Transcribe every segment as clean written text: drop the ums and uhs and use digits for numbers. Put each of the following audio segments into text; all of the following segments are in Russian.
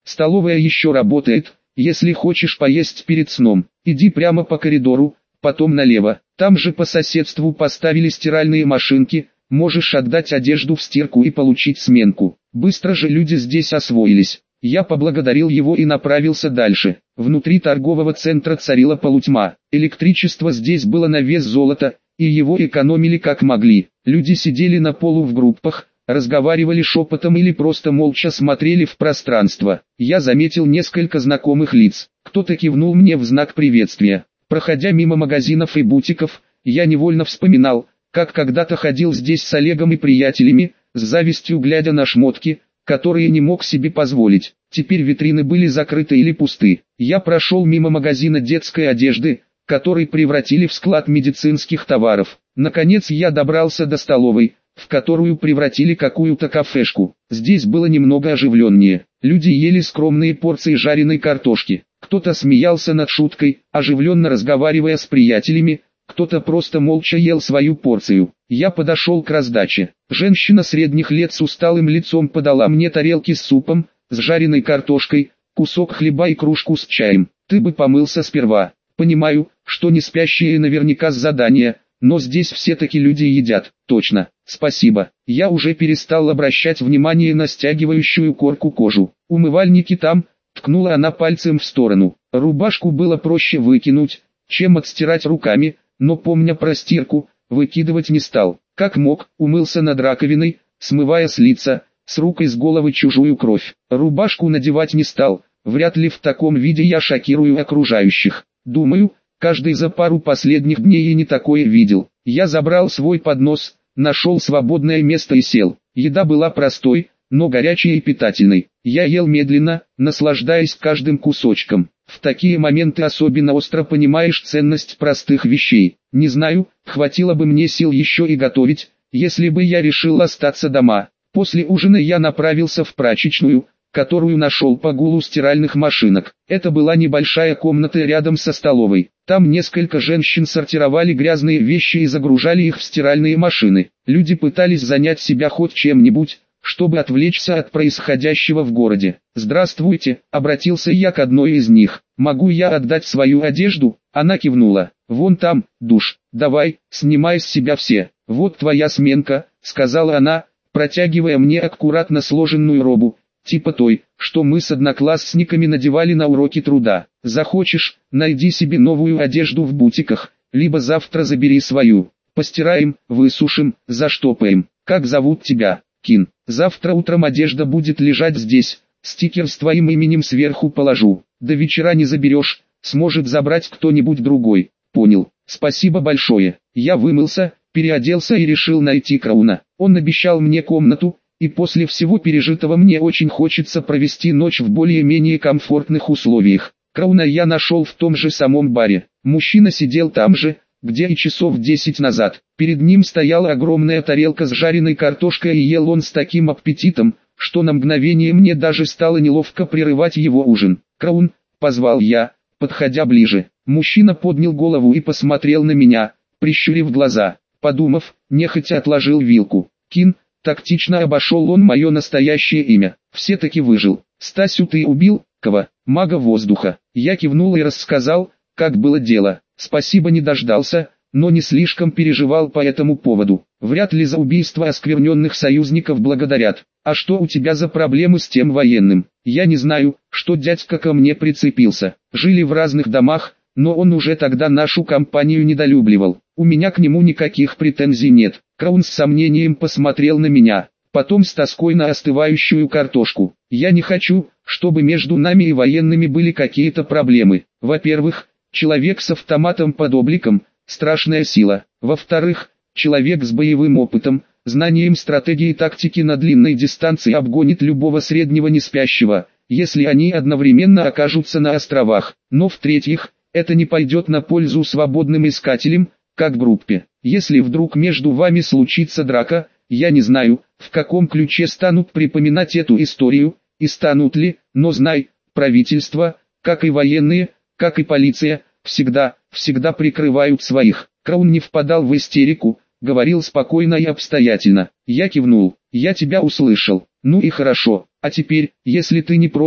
Столовая еще работает, если хочешь поесть перед сном, иди прямо по коридору, потом налево. Там же по соседству поставили стиральные машинки, можешь отдать одежду в стирку и получить сменку. Быстро же люди здесь освоились. Я поблагодарил его и направился дальше. Внутри торгового центра царила полутьма. Электричество здесь было на вес золота, и его экономили как могли. Люди сидели на полу в группах, разговаривали шепотом или просто молча смотрели в пространство. Я заметил несколько знакомых лиц. Кто-то кивнул мне в знак приветствия. Проходя мимо магазинов и бутиков, я невольно вспоминал, как когда-то ходил здесь с Олегом и приятелями, с завистью глядя на шмотки, которые не мог себе позволить. Теперь витрины были закрыты или пусты. Я прошел мимо магазина детской одежды, который превратили в склад медицинских товаров. Наконец я добрался до столовой, в которую превратили какую-то кафешку. Здесь было немного оживленнее. Люди ели скромные порции жареной картошки. Кто-то смеялся над шуткой, оживленно разговаривая с приятелями, кто-то просто молча ел свою порцию. Я подошел к раздаче. Женщина средних лет с усталым лицом подала мне тарелки с супом, с жареной картошкой, кусок хлеба и кружку с чаем. Ты бы помылся сперва. Понимаю, что не спящие наверняка с задания, но здесь все-таки люди едят. Точно, спасибо. Я уже перестал обращать внимание на стягивающую корку кожу. Умывальники там, ткнула она пальцем в сторону. Рубашку было проще выкинуть, чем отстирать руками, но помня про стирку, выкидывать не стал. Как мог, умылся над раковиной, смывая с лица, с рук и с головы чужую кровь. Рубашку надевать не стал, вряд ли в таком виде я шокирую окружающих. Думаю, каждый за пару последних дней и не такое видел. Я забрал свой поднос, нашел свободное место и сел. Еда была простой, но горячей и питательной. Я ел медленно, наслаждаясь каждым кусочком. В такие моменты особенно остро понимаешь ценность простых вещей. Не знаю, хватило бы мне сил еще и готовить, если бы я решил остаться дома. После ужина я направился в прачечную, которую нашел по гулу стиральных машинок. Это была небольшая комната рядом со столовой. Там несколько женщин сортировали грязные вещи и загружали их в стиральные машины. Люди пытались занять себя хоть чем-нибудь, чтобы отвлечься от происходящего в городе. «Здравствуйте», — обратился я к одной из них. «Могу я отдать свою одежду?» Она кивнула. «Вон там, душ. Давай, снимай с себя все. Вот твоя сменка», — сказала она, протягивая мне аккуратно сложенную робу, типа той, что мы с одноклассниками надевали на уроки труда. «Захочешь, найди себе новую одежду в бутиках, либо завтра забери свою. Постираем, высушим, заштопаем. Как зовут тебя?» «Кин. Завтра утром одежда будет лежать здесь, стикер с твоим именем сверху положу. До вечера не заберешь, сможет забрать кто-нибудь другой». «Понял, спасибо большое». Я вымылся, переоделся и решил найти Крауна. Он обещал мне комнату, и после всего пережитого мне очень хочется провести ночь в более-менее комфортных условиях. Крауна я нашел в том же самом баре. Мужчина сидел там же, где и часов 10 назад. Перед ним стояла огромная тарелка с жареной картошкой и ел он с таким аппетитом, что на мгновение мне даже стало неловко прерывать его ужин. «Краун», — позвал я, подходя ближе. Мужчина поднял голову и посмотрел на меня, прищурив глаза. Подумав, нехотя отложил вилку. «Кин», — тактично обошел он мое настоящее имя. «Все-таки выжил. Стасю ты убил, кого? Мага воздуха». Я кивнул и рассказал, как было дело. Спасибо не дождался, но не слишком переживал по этому поводу. Вряд ли за убийство оскверненных союзников благодарят. «А что у тебя за проблемы с тем военным?» «Я не знаю, что дядька ко мне прицепился. Жили в разных домах, но он уже тогда нашу компанию недолюбливал. У меня к нему никаких претензий нет». Краун с сомнением посмотрел на меня, потом с тоской на остывающую картошку. «Я не хочу, чтобы между нами и военными были какие-то проблемы. Во-первых, человек с автоматом под обликом – страшная сила. Во-вторых, человек с боевым опытом, знанием стратегии и тактики на длинной дистанции обгонит любого среднего неспящего, если они одновременно окажутся на островах. Но в-третьих, это не пойдет на пользу свободным искателям, как группе. Если вдруг между вами случится драка, я не знаю, в каком ключе станут припоминать эту историю, и станут ли, но знай, правительство, как и военные, как и полиция, всегда прикрывают своих». Краун не впадал в истерику, говорил спокойно и обстоятельно. Я кивнул. «Я тебя услышал. Ну и хорошо. А теперь, если ты не против,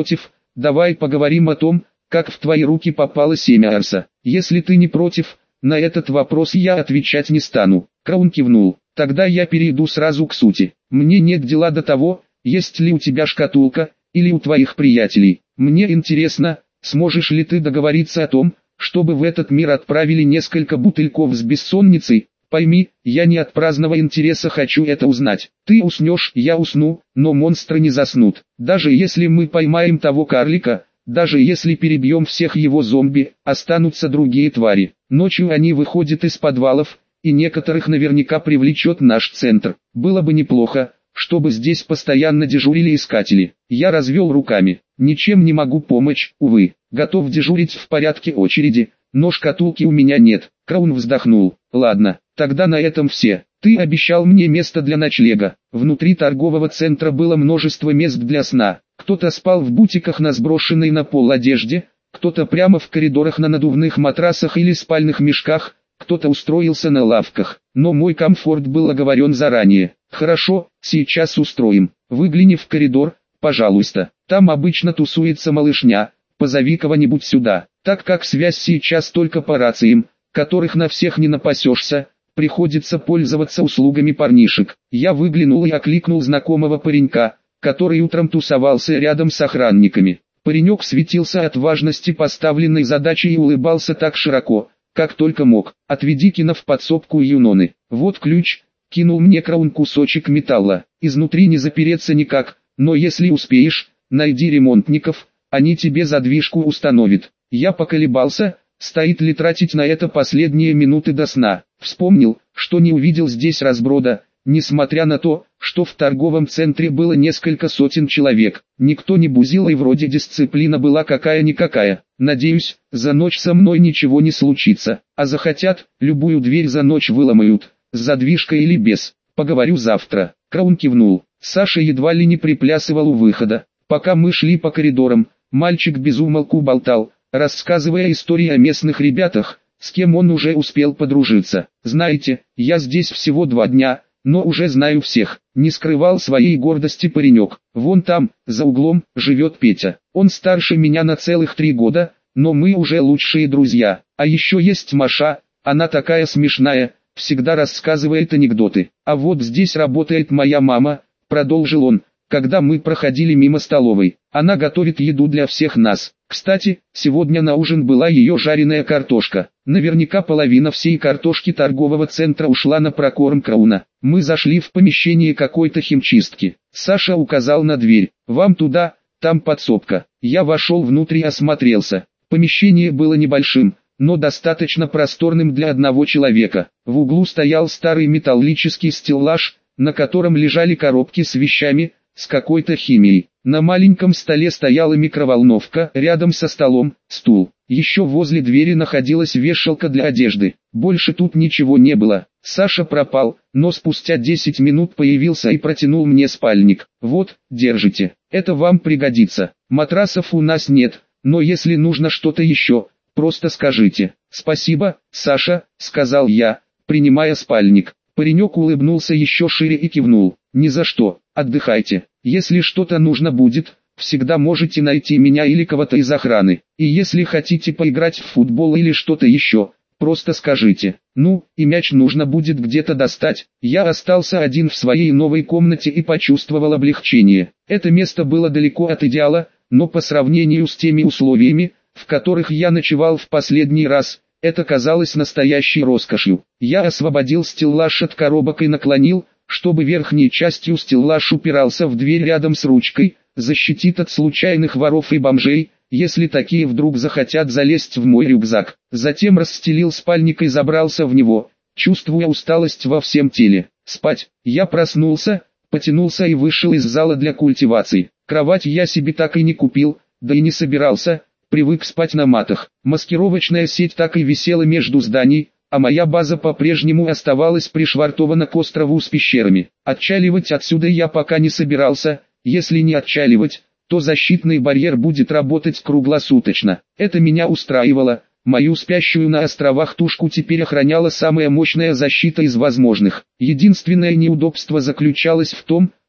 давай поговорим о том, как в твои руки попало семя Арса. Если ты не против, на этот вопрос я отвечать не стану. Краун кивнул. Тогда я перейду сразу к сути. Мне нет дела до того, есть ли у тебя шкатулка, или у твоих приятелей. Мне интересно, сможешь ли ты договориться о том, чтобы в этот мир отправили несколько бутыльков с бессонницей. Пойми, я не от праздного интереса хочу это узнать. Ты уснешь, я усну, но монстры не заснут. Даже если мы поймаем того карлика, даже если перебьем всех его зомби, останутся другие твари. Ночью они выходят из подвалов, и некоторых наверняка привлечет наш центр. Было бы неплохо, чтобы здесь постоянно дежурили искатели. Я развел руками. Ничем не могу помочь, увы. Готов дежурить в порядке очереди, но шкатулки у меня нет. Краун вздохнул. Ладно, тогда на этом все. Ты обещал мне место для ночлега. Внутри торгового центра было множество мест для сна. Кто-то спал в бутиках на сброшенной на пол одежде, кто-то прямо в коридорах на надувных матрасах или спальных мешках, кто-то устроился на лавках. Но мой комфорт был оговорен заранее. Хорошо, сейчас устроим. Выгляни в коридор, пожалуйста. Там обычно тусуется малышня. Позови кого-нибудь сюда. Так как связь сейчас только по рациям, которых на всех не напасешься, приходится пользоваться услугами парнишек. Я выглянул и окликнул знакомого паренька, который утром тусовался рядом с охранниками. Паренек светился от важности поставленной задачи и улыбался так широко, как только мог. Отведи Кина в подсобку Юноны. Вот ключ. Кинул мне Краун кусочек металла. Изнутри не запереться никак, но если успеешь, найди ремонтников, они тебе задвижку установят. Я поколебался, стоит ли тратить на это последние минуты до сна. Вспомнил, что не увидел здесь разброда, несмотря на то, что в торговом центре было несколько сотен человек. Никто не бузил и вроде дисциплина была какая-никакая. Надеюсь, за ночь со мной ничего не случится. А захотят, любую дверь за ночь выломают, с задвижкой или без. Поговорю завтра. Краун кивнул. Саша едва ли не приплясывал у выхода. Пока мы шли по коридорам, мальчик без умолку болтал, рассказывая истории о местных ребятах, с кем он уже успел подружиться. Знаете, я здесь всего 2 дня, но уже знаю всех. Не скрывал своей гордости паренек. Вон там, за углом, живет Петя. Он старше меня на целых 3 года, но мы уже лучшие друзья. А еще есть Маша, она такая смешная, всегда рассказывает анекдоты. А вот здесь работает моя мама, продолжил он, когда мы проходили мимо столовой. Она готовит еду для всех нас. Кстати, сегодня на ужин была ее жареная картошка. Наверняка половина всей картошки торгового центра ушла на прокорм Крауна. Мы зашли в помещение какой-то химчистки. Саша указал на дверь. «Вам туда, там подсобка». Я вошел внутрь и осмотрелся. Помещение было небольшим, но достаточно просторным для одного человека. В углу стоял старый металлический стеллаж, на котором лежали коробки с вещами, с какой-то химией. На маленьком столе стояла микроволновка, рядом со столом стул. Еще возле двери находилась вешалка для одежды. Больше тут ничего не было. Саша пропал, но спустя 10 минут появился и протянул мне спальник. Вот, держите, это вам пригодится. Матрасов у нас нет, но если нужно что-то еще, просто скажите. Спасибо, Саша, сказал я, принимая спальник. Паренек улыбнулся еще шире и кивнул. Ни за что, отдыхайте. Если что-то нужно будет, всегда можете найти меня или кого-то из охраны. И если хотите поиграть в футбол или что-то еще, просто скажите. Ну, и мяч нужно будет где-то достать. Я остался один в своей новой комнате и почувствовал облегчение. Это место было далеко от идеала, но по сравнению с теми условиями, в которых я ночевал в последний раз, это казалось настоящей роскошью. Я освободил стеллаж от коробок и наклонил, чтобы верхней частью стеллаж упирался в дверь рядом с ручкой, защитит от случайных воров и бомжей, если такие вдруг захотят залезть в мой рюкзак. Затем расстелил спальник и забрался в него, чувствуя усталость во всем теле. Спать. Я проснулся, потянулся и вышел из зала для культивации. Кровать я себе так и не купил, да и не собирался, привык спать на матах. Маскировочная сеть так и висела между зданий, а моя база по-прежнему оставалась пришвартована к острову с пещерами. Отчаливать отсюда я пока не собирался, если не отчаливать, то защитный барьер будет работать круглосуточно. Это меня устраивало, мою спящую на островах тушку теперь охраняла самая мощная защита из возможных. Единственное неудобство заключалось в том,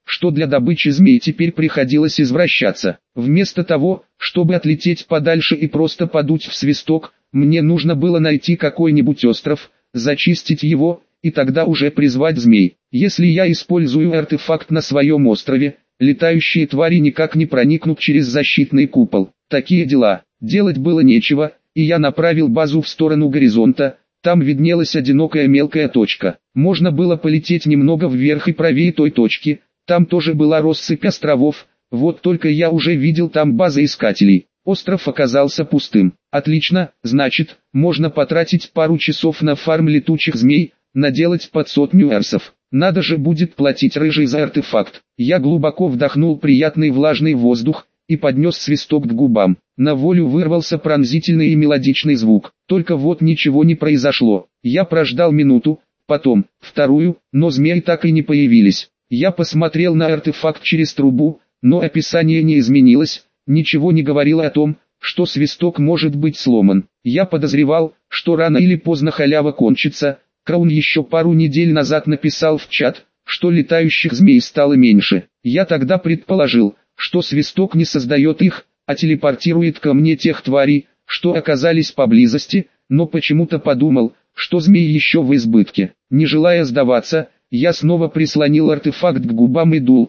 что для добычи змей теперь приходилось извращаться. Вместо того, чтобы отлететь подальше и просто подуть в свисток, мне нужно было найти какой-нибудь остров, зачистить его, и тогда уже призвать змей. Если я использую артефакт на своем острове, летающие твари никак не проникнут через защитный купол. Такие дела. Делать было нечего, и я направил базу в сторону горизонта. Там виднелась одинокая мелкая точка. Можно было полететь немного вверх и правее той точки. Там тоже была россыпь островов, вот только я уже видел там базы искателей. Остров оказался пустым. Отлично, значит, можно потратить пару часов на фарм летучих змей, наделать под 100 эрсов. Надо же будет платить рыжий за артефакт. Я глубоко вдохнул приятный влажный воздух и поднес свисток к губам. На волю вырвался пронзительный и мелодичный звук. Только вот ничего не произошло. Я прождал минуту, потом, вторую, но змеи так и не появились. Я посмотрел на артефакт через трубу, но описание не изменилось, ничего не говорило о том, что свисток может быть сломан. Я подозревал, что рано или поздно халява кончится. Краун еще пару недель назад написал в чат, что летающих змей стало меньше. Я тогда предположил, что свисток не создает их, а телепортирует ко мне тех тварей, что оказались поблизости, но почему-то подумал, что змей еще в избытке. Не желая сдаваться, я снова прислонил артефакт к губам и дул,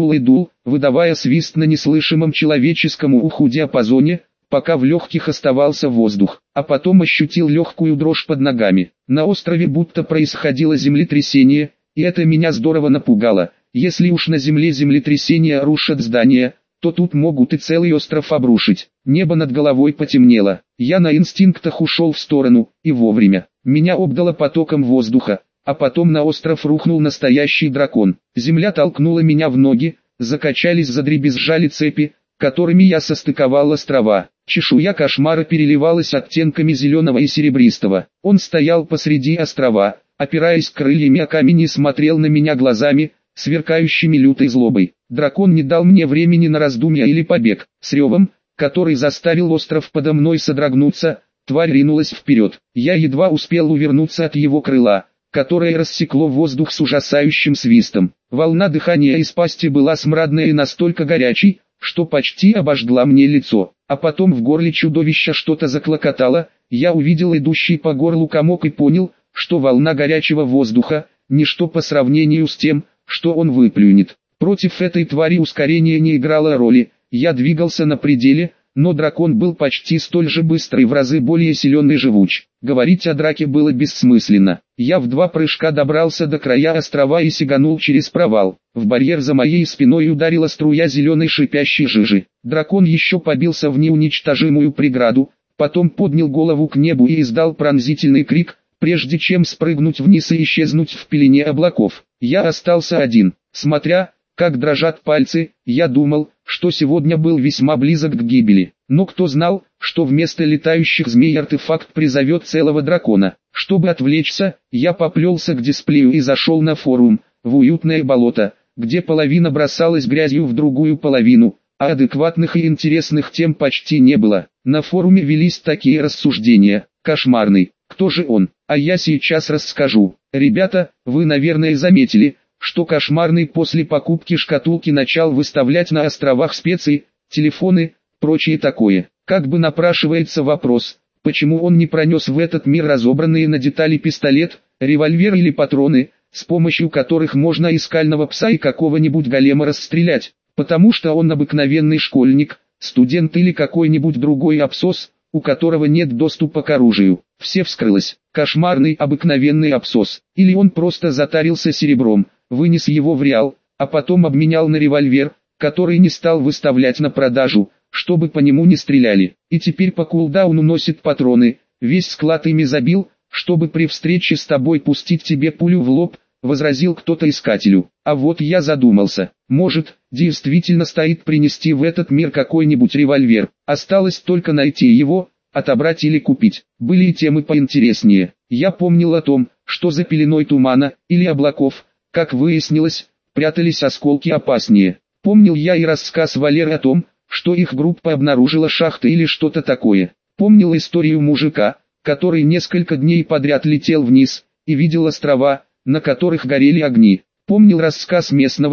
выдавая свист на неслышимом человеческому уху диапазоне, пока в легких оставался воздух, а потом ощутил легкую дрожь под ногами. На острове будто происходило землетрясение, и это меня здорово напугало. Если уж на земле землетрясения рушат здания, то тут могут и целый остров обрушить. Небо над головой потемнело. Я на инстинктах ушел в сторону, и вовремя. Меня обдало потоком воздуха, а потом на остров рухнул настоящий дракон. Земля толкнула меня в ноги, закачались, задребезжали цепи, которыми я состыковал острова. Чешуя кошмара переливалась оттенками зеленого и серебристого. Он стоял посреди острова, опираясь крыльями о камень и смотрел на меня глазами, сверкающими лютой злобой. Дракон не дал мне времени на раздумья или побег. С ревом, который заставил остров подо мной содрогнуться, тварь ринулась вперед. Я едва успел увернуться от его крыла, которое рассекло воздух с ужасающим свистом. Волна дыхания из пасти была смрадная и настолько горячей, что почти обожгла мне лицо. А потом в горле чудовища что-то заклокотало, я увидел идущий по горлу комок и понял, что волна горячего воздуха – ничто по сравнению с тем, что он выплюнет. Против этой твари ускорение не играло роли, я двигался на пределе, но дракон был почти столь же быстрый, в разы более силен и живуч. Говорить о драке было бессмысленно. Я в 2 прыжка добрался до края острова и сиганул через провал. В барьер за моей спиной ударила струя зеленой шипящей жижи. Дракон еще побился в неуничтожимую преграду, потом поднял голову к небу и издал пронзительный крик, прежде чем спрыгнуть вниз и исчезнуть в пелене облаков. Я остался один. Смотря, как дрожат пальцы, я думал, что сегодня был весьма близок к гибели. Но кто знал, что вместо летающих змей артефакт призовет целого дракона. Чтобы отвлечься, я поплелся к дисплею и зашел на форум, в уютное болото, где половина бросалась грязью в другую половину, а адекватных и интересных тем почти не было. На форуме велись такие рассуждения: кошмарный, кто же он? А я сейчас расскажу. Ребята, вы наверное заметили, что кошмарный после покупки шкатулки начал выставлять на островах специи, телефоны, прочее такое. Как бы напрашивается вопрос, почему он не пронес в этот мир разобранные на детали пистолет, револьвер или патроны, с помощью которых можно и скального пса и какого-нибудь голема расстрелять? Потому что он обыкновенный школьник, студент или какой-нибудь другой абсос, у которого нет доступа к оружию. Все вскрылось. Кошмарный обыкновенный абсос. Или он просто затарился серебром, вынес его в реал, а потом обменял на револьвер, который не стал выставлять на продажу, чтобы по нему не стреляли. И теперь по кулдауну носит патроны, весь склад ими забил, чтобы при встрече с тобой пустить тебе пулю в лоб, возразил кто-то искателю. А вот я задумался, может, действительно стоит принести в этот мир какой-нибудь револьвер. Осталось только найти его, отобрать или купить. Были и темы поинтереснее. Я помнил о том, что за пеленой тумана, или облаков, как выяснилось, прятались осколки опаснее. Помнил я и рассказ Валеры о том, что их группа обнаружила шахты или что-то такое. Помнил историю мужика, который несколько дней подряд летел вниз, и видел острова, на которых горели огни. Помнил рассказ местного,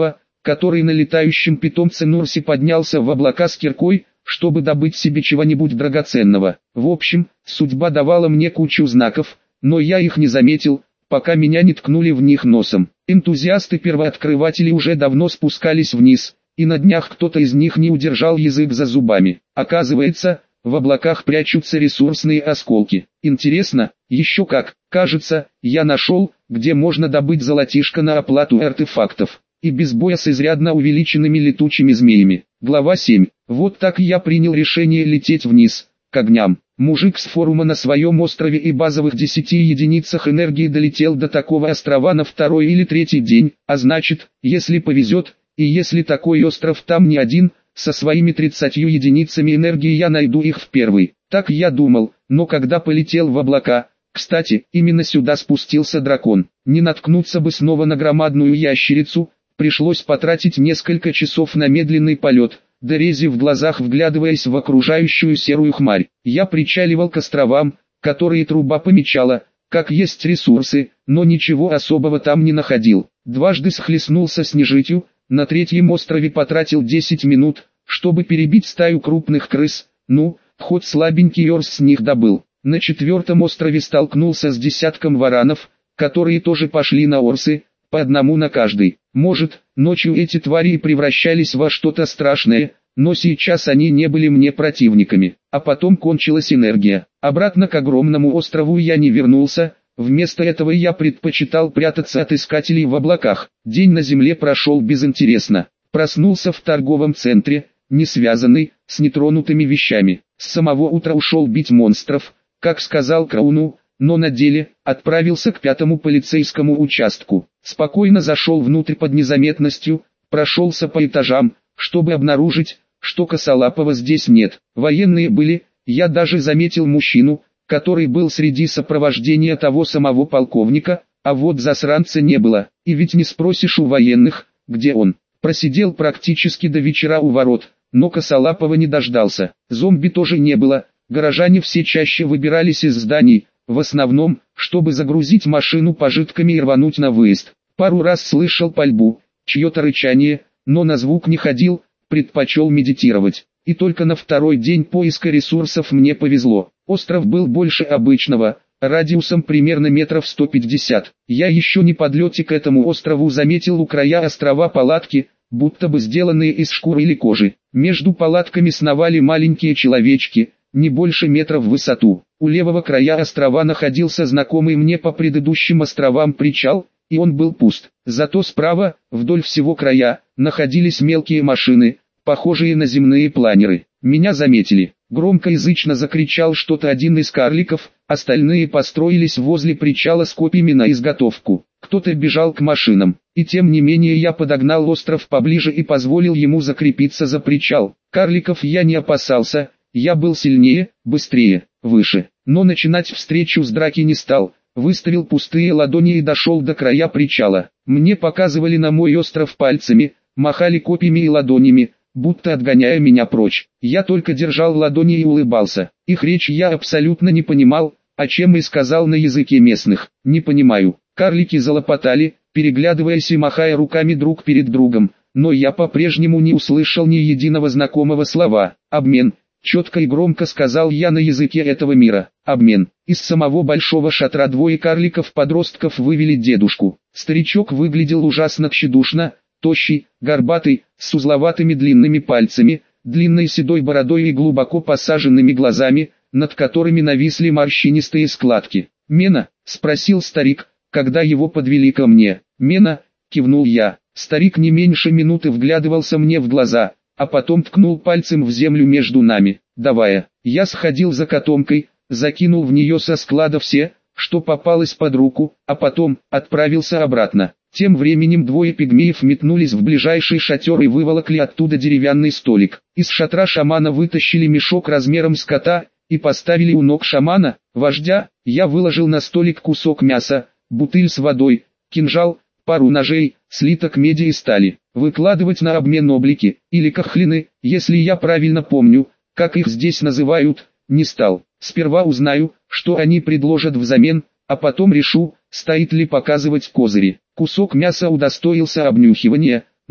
который на летающем питомце Нурси поднялся в облака с киркой, чтобы добыть себе чего-нибудь драгоценного. В общем, судьба давала мне кучу знаков, но я их не заметил, пока меня не ткнули в них носом. Энтузиасты-первооткрыватели уже давно спускались вниз, и на днях кто-то из них не удержал язык за зубами. Оказывается, в облаках прячутся ресурсные осколки. Интересно, еще как. Кажется, я нашел, где можно добыть золотишко на оплату артефактов. И без боя с изрядно увеличенными летучими змеями. Глава 7. Вот так я принял решение лететь вниз, к огням. Мужик с форума на своем острове и базовых 10 единицах энергии долетел до такого острова на второй или третий день, а значит, если повезет, и если такой остров там не один, со своими 30 единицами энергии я найду их в первый. Так я думал, но когда полетел в облака, кстати, именно сюда спустился дракон. Не наткнуться бы снова на громадную ящерицу, пришлось потратить несколько часов на медленный полет, до рези в глазах вглядываясь в окружающую серую хмарь. Я причаливал к островам, которые труба помечала, как есть ресурсы, но ничего особого там не находил. Дважды схлестнулся с нежитью, на третьем острове потратил 10 минут, чтобы перебить стаю крупных крыс, хоть слабенький орс с них добыл. На четвертом острове столкнулся с десятком варанов, которые тоже пошли на орсы, по одному на каждый. Может, ночью эти твари и превращались во что-то страшное, но сейчас они не были мне противниками. А потом кончилась энергия. Обратно к огромному острову я не вернулся, вместо этого я предпочитал прятаться от искателей в облаках. День на земле прошел безинтересно. Проснулся в торговом центре, не связанный, с нетронутыми вещами. С самого утра ушел бить монстров, как сказал Крауну, но на деле отправился к 5-му полицейскому участку. Спокойно зашел внутрь под незаметностью, прошелся по этажам, чтобы обнаружить, что Косолапова здесь нет. Военные были, я даже заметил мужчину, который был среди сопровождения того самого полковника, а вот засранца не было. И ведь не спросишь у военных, где он. Просидел практически до вечера у ворот, но Косолапова не дождался. Зомби тоже не было, горожане все чаще выбирались из зданий, в основном, чтобы загрузить машину пожитками и рвануть на выезд. Пару раз слышал пальбу, чье-то рычание, но на звук не ходил, предпочел медитировать. И только на второй день поиска ресурсов мне повезло. Остров был больше обычного, радиусом примерно метров 150. Я еще не подлете к этому острову заметил у края острова палатки, будто бы сделанные из шкуры или кожи. Между палатками сновали маленькие человечки, не больше метра в высоту. У левого края острова находился знакомый мне по предыдущим островам причал, и он был пуст. Зато справа, вдоль всего края, находились мелкие машины, похожие на земные планеры. Меня заметили. Громкоязычно закричал что-то один из карликов, остальные построились возле причала с копьями на изготовку. Кто-то бежал к машинам, и тем не менее я подогнал остров поближе и позволил ему закрепиться за причал. Карликов я не опасался, я был сильнее, быстрее, выше. Но начинать встречу с драки не стал, выставил пустые ладони и дошел до края причала. Мне показывали на мой остров пальцами, махали копьями и ладонями, будто отгоняя меня прочь. Я только держал ладони и улыбался. Их речь я абсолютно не понимал, о чем и сказал на языке местных. Не понимаю. Карлики залопотали, переглядываясь и махая руками друг перед другом, но я по-прежнему не услышал ни единого знакомого слова. Обмен. Четко и громко сказал я на языке этого мира. Обмен. Из самого большого шатра двое карликов-подростков вывели дедушку. Старичок выглядел ужасно тщедушно, тощий, горбатый, с узловатыми длинными пальцами, длинной седой бородой и глубоко посаженными глазами, над которыми нависли морщинистые складки. «Мена?» — спросил старик, когда его подвели ко мне. «Мена?» — кивнул я. Старик не меньше минуты вглядывался мне в глаза, а потом ткнул пальцем в землю между нами, давая. Я сходил за котомкой, закинул в нее со склада все, что попалось под руку, а потом отправился обратно. Тем временем двое пигмеев метнулись в ближайший шатер и выволокли оттуда деревянный столик. Из шатра шамана вытащили мешок размером с кота и поставили у ног шамана, вождя. Я выложил на столик кусок мяса, бутыль с водой, кинжал, пару ножей, слиток меди и стали. Выкладывать на обмен облики, или кахлины, если я правильно помню, как их здесь называют, не стал. Сперва узнаю, что они предложат взамен, а потом решу, стоит ли показывать козыри. Кусок мяса удостоился обнюхивания,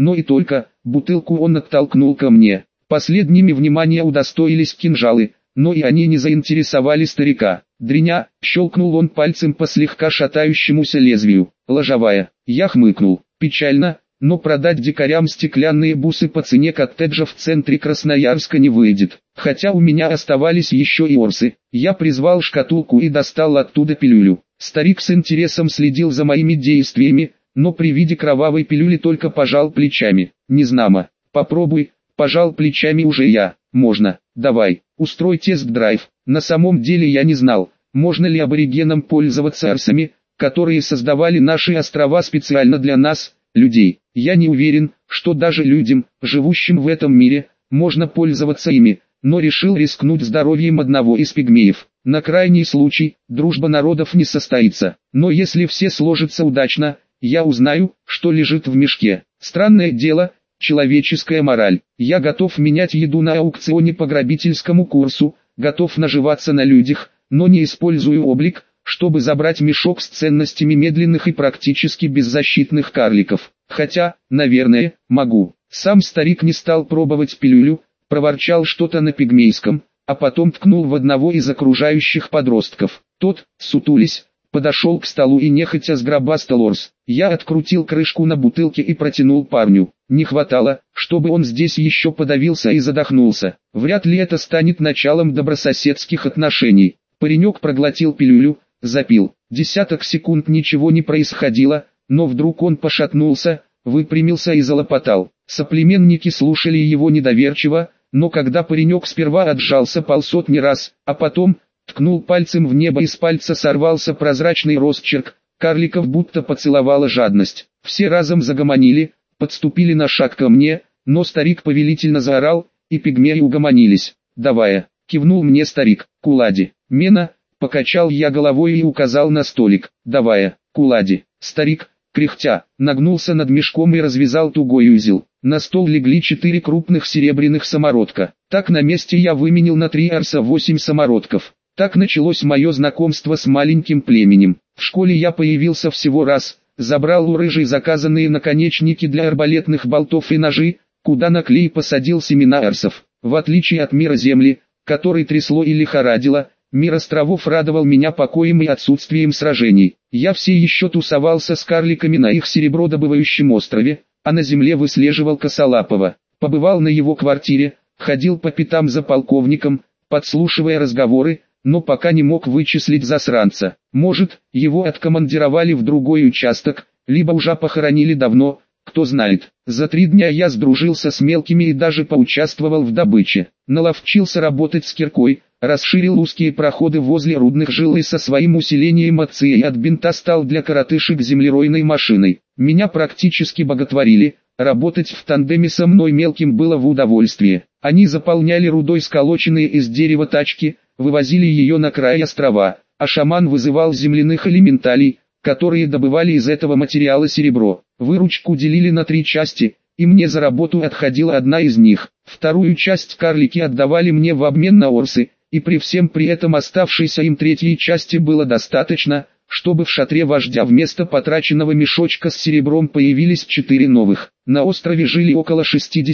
но и только, бутылку он оттолкнул ко мне. Последними внимания удостоились кинжалы, но и они не заинтересовали старика. «Дреня!» — щелкнул он пальцем по слегка шатающемуся лезвию. «Ложовая!» Я хмыкнул. «Печально, но продать дикарям стеклянные бусы по цене коттеджа в центре Красноярска не выйдет. Хотя у меня оставались еще и орсы». Я призвал шкатулку и достал оттуда пилюлю. Старик с интересом следил за моими действиями, но при виде кровавой пилюли только пожал плечами. «Незнамо. Попробуй», — пожал плечами уже я. «Можно. Давай, устрой тест-драйв». На самом деле я не знал, можно ли аборигенам пользоваться арсами, которые создавали наши острова специально для нас, людей. Я не уверен, что даже людям, живущим в этом мире, можно пользоваться ими, но решил рискнуть здоровьем одного из пигмеев. На крайний случай, дружба народов не состоится, но если все сложится удачно, я узнаю, что лежит в мешке. Странное дело, человеческая мораль. Я готов менять еду на аукционе по грабительскому курсу, готов наживаться на людях, но не использую облик, чтобы забрать мешок с ценностями медленных и практически беззащитных карликов. Хотя, наверное, могу. Сам старик не стал пробовать пилюлю, проворчал что-то на пигмейском, а потом ткнул в одного из окружающих подростков. Тот, сутулясь, подошел к столу и нехотя сгробастал орс. Я открутил крышку на бутылке и протянул парню. Не хватало, чтобы он здесь еще подавился и задохнулся. Вряд ли это станет началом добрососедских отношений. Паренек проглотил пилюлю, запил. Десяток секунд ничего не происходило, но вдруг он пошатнулся, выпрямился и залопотал. Соплеменники слушали его недоверчиво, но когда паренек сперва отжался полсотни раз, а потом ткнул пальцем в небо, из пальца сорвался прозрачный росчерк, карликов будто поцеловала жадность. Все разом загомонили, подступили на шаг ко мне, но старик повелительно заорал, и пигмеи угомонились. «Давай», — кивнул мне старик. «Кулади». «Мена», — покачал я головой и указал на столик. «Давай, кулади». Старик, кряхтя, нагнулся над мешком и развязал тугой узел. На стол легли 4 крупных серебряных самородка. Так на месте я выменил на 3 арса 8 самородков. Так началось мое знакомство с маленьким племенем. В школе я появился всего раз, забрал у рыжей заказанные наконечники для арбалетных болтов и ножи, куда на клей посадил семена арсов. В отличие от мира земли, который трясло и лихорадило, мир островов радовал меня покоем и отсутствием сражений. Я все еще тусовался с карликами на их серебродобывающем острове, а на земле выслеживал Косолапова. Побывал на его квартире, ходил по пятам за полковником, подслушивая разговоры, но пока не мог вычислить засранца. Может, его откомандировали в другой участок, либо уже похоронили давно, кто знает. За 3 дня я сдружился с мелкими и даже поучаствовал в добыче. Наловчился работать с киркой, расширил узкие проходы возле рудных жил и со своим усилением отцы и от бинта стал для коротышек землеройной машиной. Меня практически боготворили, работать в тандеме со мной мелким было в удовольствие. Они заполняли рудой сколоченные из дерева тачки, вывозили ее на край острова, а шаман вызывал земляных элементалей, которые добывали из этого материала серебро. Выручку делили на 3 части, и мне за работу отходила одна из них. Вторую часть карлики отдавали мне в обмен на орсы, и при всем при этом оставшейся им 3-й части было достаточно, чтобы в шатре вождя вместо потраченного мешочка с серебром появились 4 новых. На острове жили около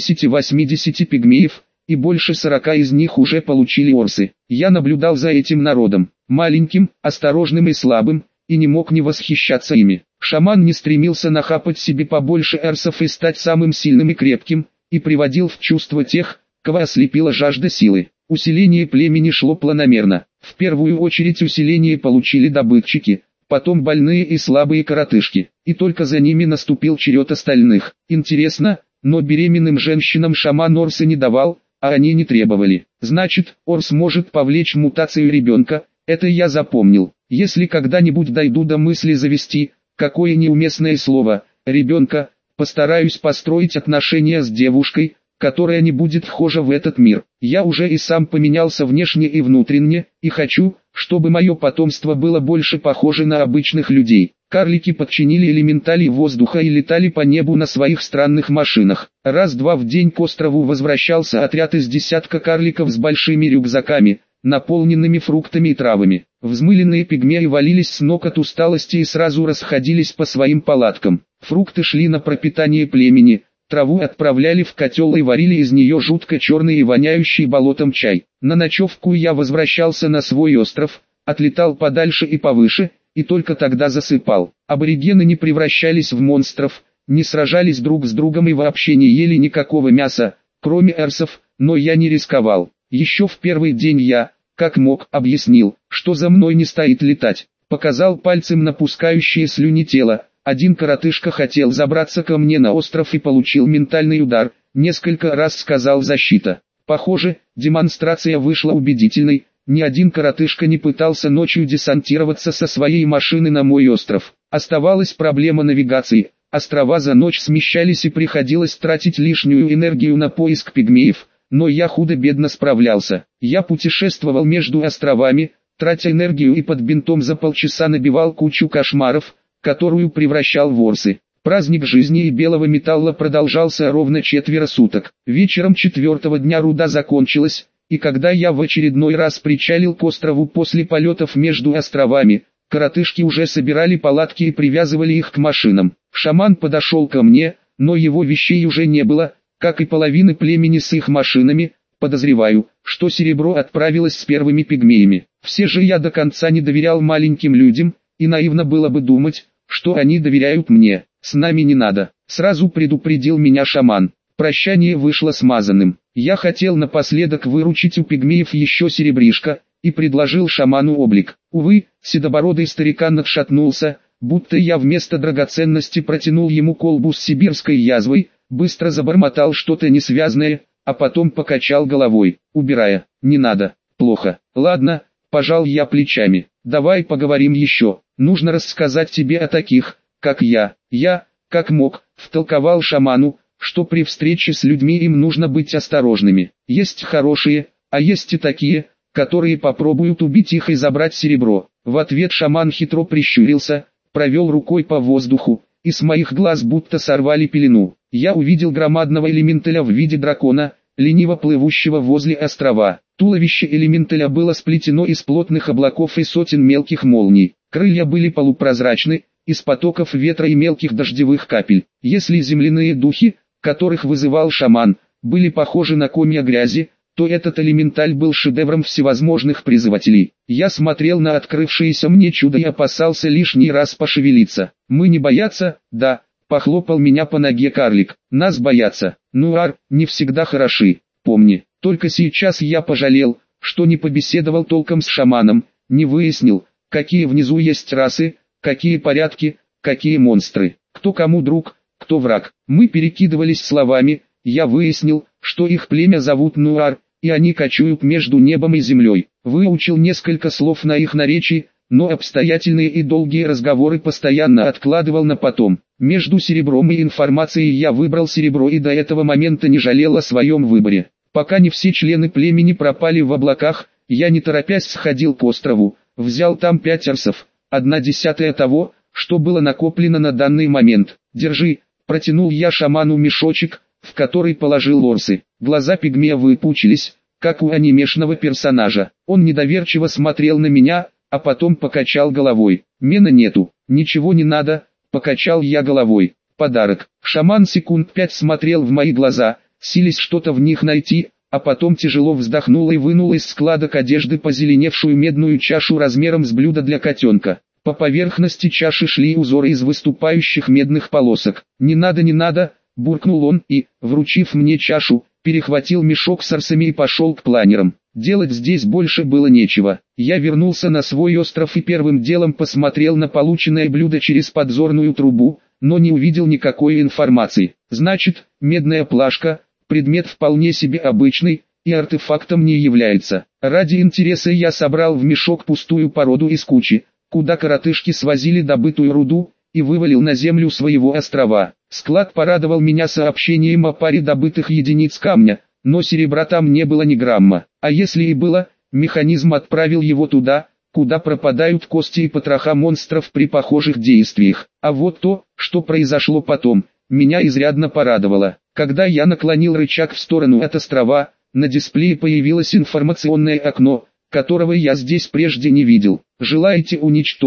60-80 пигмеев, и больше 40 из них уже получили орсы. Я наблюдал за этим народом, маленьким, осторожным и слабым, и не мог не восхищаться ими. Шаман не стремился нахапать себе побольше эрсов и стать самым сильным и крепким, и приводил в чувство тех, кого ослепила жажда силы. Усиление племени шло планомерно. В первую очередь усиление получили добытчики, потом больные и слабые коротышки, и только за ними наступил черед остальных. Интересно, но беременным женщинам шаман орсы не давал, а они не требовали. Значит, орс может повлечь мутацию ребенка, это я запомнил. Если когда-нибудь дойду до мысли завести, какое неуместное слово, ребенка, постараюсь построить отношения с девушкой, которая не будет вхожа в этот мир. Я уже и сам поменялся внешне и внутренне, и хочу, чтобы мое потомство было больше похоже на обычных людей. Карлики подчинили элементали воздуха и летали по небу на своих странных машинах. Раз-два в день к острову возвращался отряд из десятка карликов с большими рюкзаками, наполненными фруктами и травами. Взмыленные пигмеи валились с ног от усталости и сразу расходились по своим палаткам. Фрукты шли на пропитание племени, Траву отправляли в котел и варили из нее жутко черный и воняющий болотом чай. На ночевку я возвращался на свой остров, отлетал подальше и повыше, и только тогда засыпал. Аборигены не превращались в монстров, не сражались друг с другом и вообще не ели никакого мяса, кроме эрсов, но я не рисковал. Еще в первый день я, как мог, объяснил, что за мной не стоит летать. Показал пальцем на пускающее слюни тело. Один коротышка хотел забраться ко мне на остров и получил ментальный удар, несколько раз сказал защита. Похоже, демонстрация вышла убедительной, ни один коротышка не пытался ночью десантироваться со своей машины на мой остров. Оставалась проблема навигации, острова за ночь смещались и приходилось тратить лишнюю энергию на поиск пигмеев, но я худо-бедно справлялся. Я путешествовал между островами, тратя энергию и под бинтом за полчаса набивал кучу кошмаров, которую превращал в орсы. Праздник жизни и белого металла продолжался ровно 4 суток. Вечером 4-го дня руда закончилась, и когда я в очередной раз причалил к острову после полетов между островами, коротышки уже собирали палатки и привязывали их к машинам. Шаман подошел ко мне, но его вещей уже не было, как и половины племени с их машинами. Подозреваю, что серебро отправилось с первыми пигмеями. Все же я до конца не доверял маленьким людям, и наивно было бы думать, что они доверяют мне. С нами не надо, сразу предупредил меня шаман. Прощание вышло смазанным. Я хотел напоследок выручить у пигмеев еще серебришко, и предложил шаману облик. Увы, седобородый старикан отшатнулся, будто я вместо драгоценности протянул ему колбу с сибирской язвой, быстро забормотал что-то несвязное, а потом покачал головой, убирая. Не надо, плохо. Ладно, пожал я плечами. Давай поговорим еще. Нужно рассказать тебе о таких, как я. Я, как мог, втолковал шаману, что при встрече с людьми им нужно быть осторожными. Есть хорошие, а есть и такие, которые попробуют убить их и забрать серебро. В ответ шаман хитро прищурился, провел рукой по воздуху, и с моих глаз будто сорвали пелену. Я увидел громадного элементаля в виде дракона, лениво плывущего возле острова. Туловище элементаля было сплетено из плотных облаков и сотен мелких молний. Крылья были полупрозрачны, из потоков ветра и мелких дождевых капель. Если земляные духи, которых вызывал шаман, были похожи на комья грязи, то этот элементаль был шедевром всевозможных призывателей. Я смотрел на открывшееся мне чудо и опасался лишний раз пошевелиться. Мы не боятся, да, похлопал меня по ноге карлик. Нас боятся. Нуар, не всегда хороши, помни. Только сейчас я пожалел, что не побеседовал толком с шаманом, не выяснил, какие внизу есть расы, какие порядки, какие монстры, кто кому друг, кто враг. Мы перекидывались словами, я выяснил, что их племя зовут Нуар, и они кочуют между небом и землей. Выучил несколько слов на их наречии, но обстоятельные и долгие разговоры постоянно откладывал на потом. Между серебром и информацией я выбрал серебро и до этого момента не жалел о своем выборе. Пока не все члены племени пропали в облаках, я не торопясь сходил к острову, взял там 5 эрсов, 1/10 того, что было накоплено на данный момент. Держи, протянул я шаману мешочек, в который положил орсы. Глаза пигмея выпучились, как у анимешного персонажа. Он недоверчиво смотрел на меня, а потом покачал головой. Мена нету, ничего не надо, покачал я головой. Подарок. Шаман секунд 5 смотрел в мои глаза, силясь что-то в них найти, а потом тяжело вздохнул и вынул из складок одежды позеленевшую медную чашу размером с блюдо для котенка. По поверхности чаши шли узоры из выступающих медных полосок. Не надо, буркнул он и, вручив мне чашу, перехватил мешок с орсами и пошел к планерам. Делать здесь больше было нечего. Я вернулся на свой остров и первым делом посмотрел на полученное блюдо через подзорную трубу, но не увидел никакой информации. Значит, медная плашка, предмет вполне себе обычный, и артефактом не является. Ради интереса я собрал в мешок пустую породу из кучи, куда коротышки свозили добытую руду, и вывалил на землю своего острова. Склад порадовал меня сообщением о паре добытых единиц камня, но серебра там не было ни грамма. А если и было, механизм отправил его туда, куда пропадают кости и потроха монстров при похожих действиях. А вот то, что произошло потом, меня изрядно порадовало. Когда я наклонил рычаг в сторону от острова, на дисплее появилось информационное окно, которого я здесь прежде не видел. Желаете уничтожить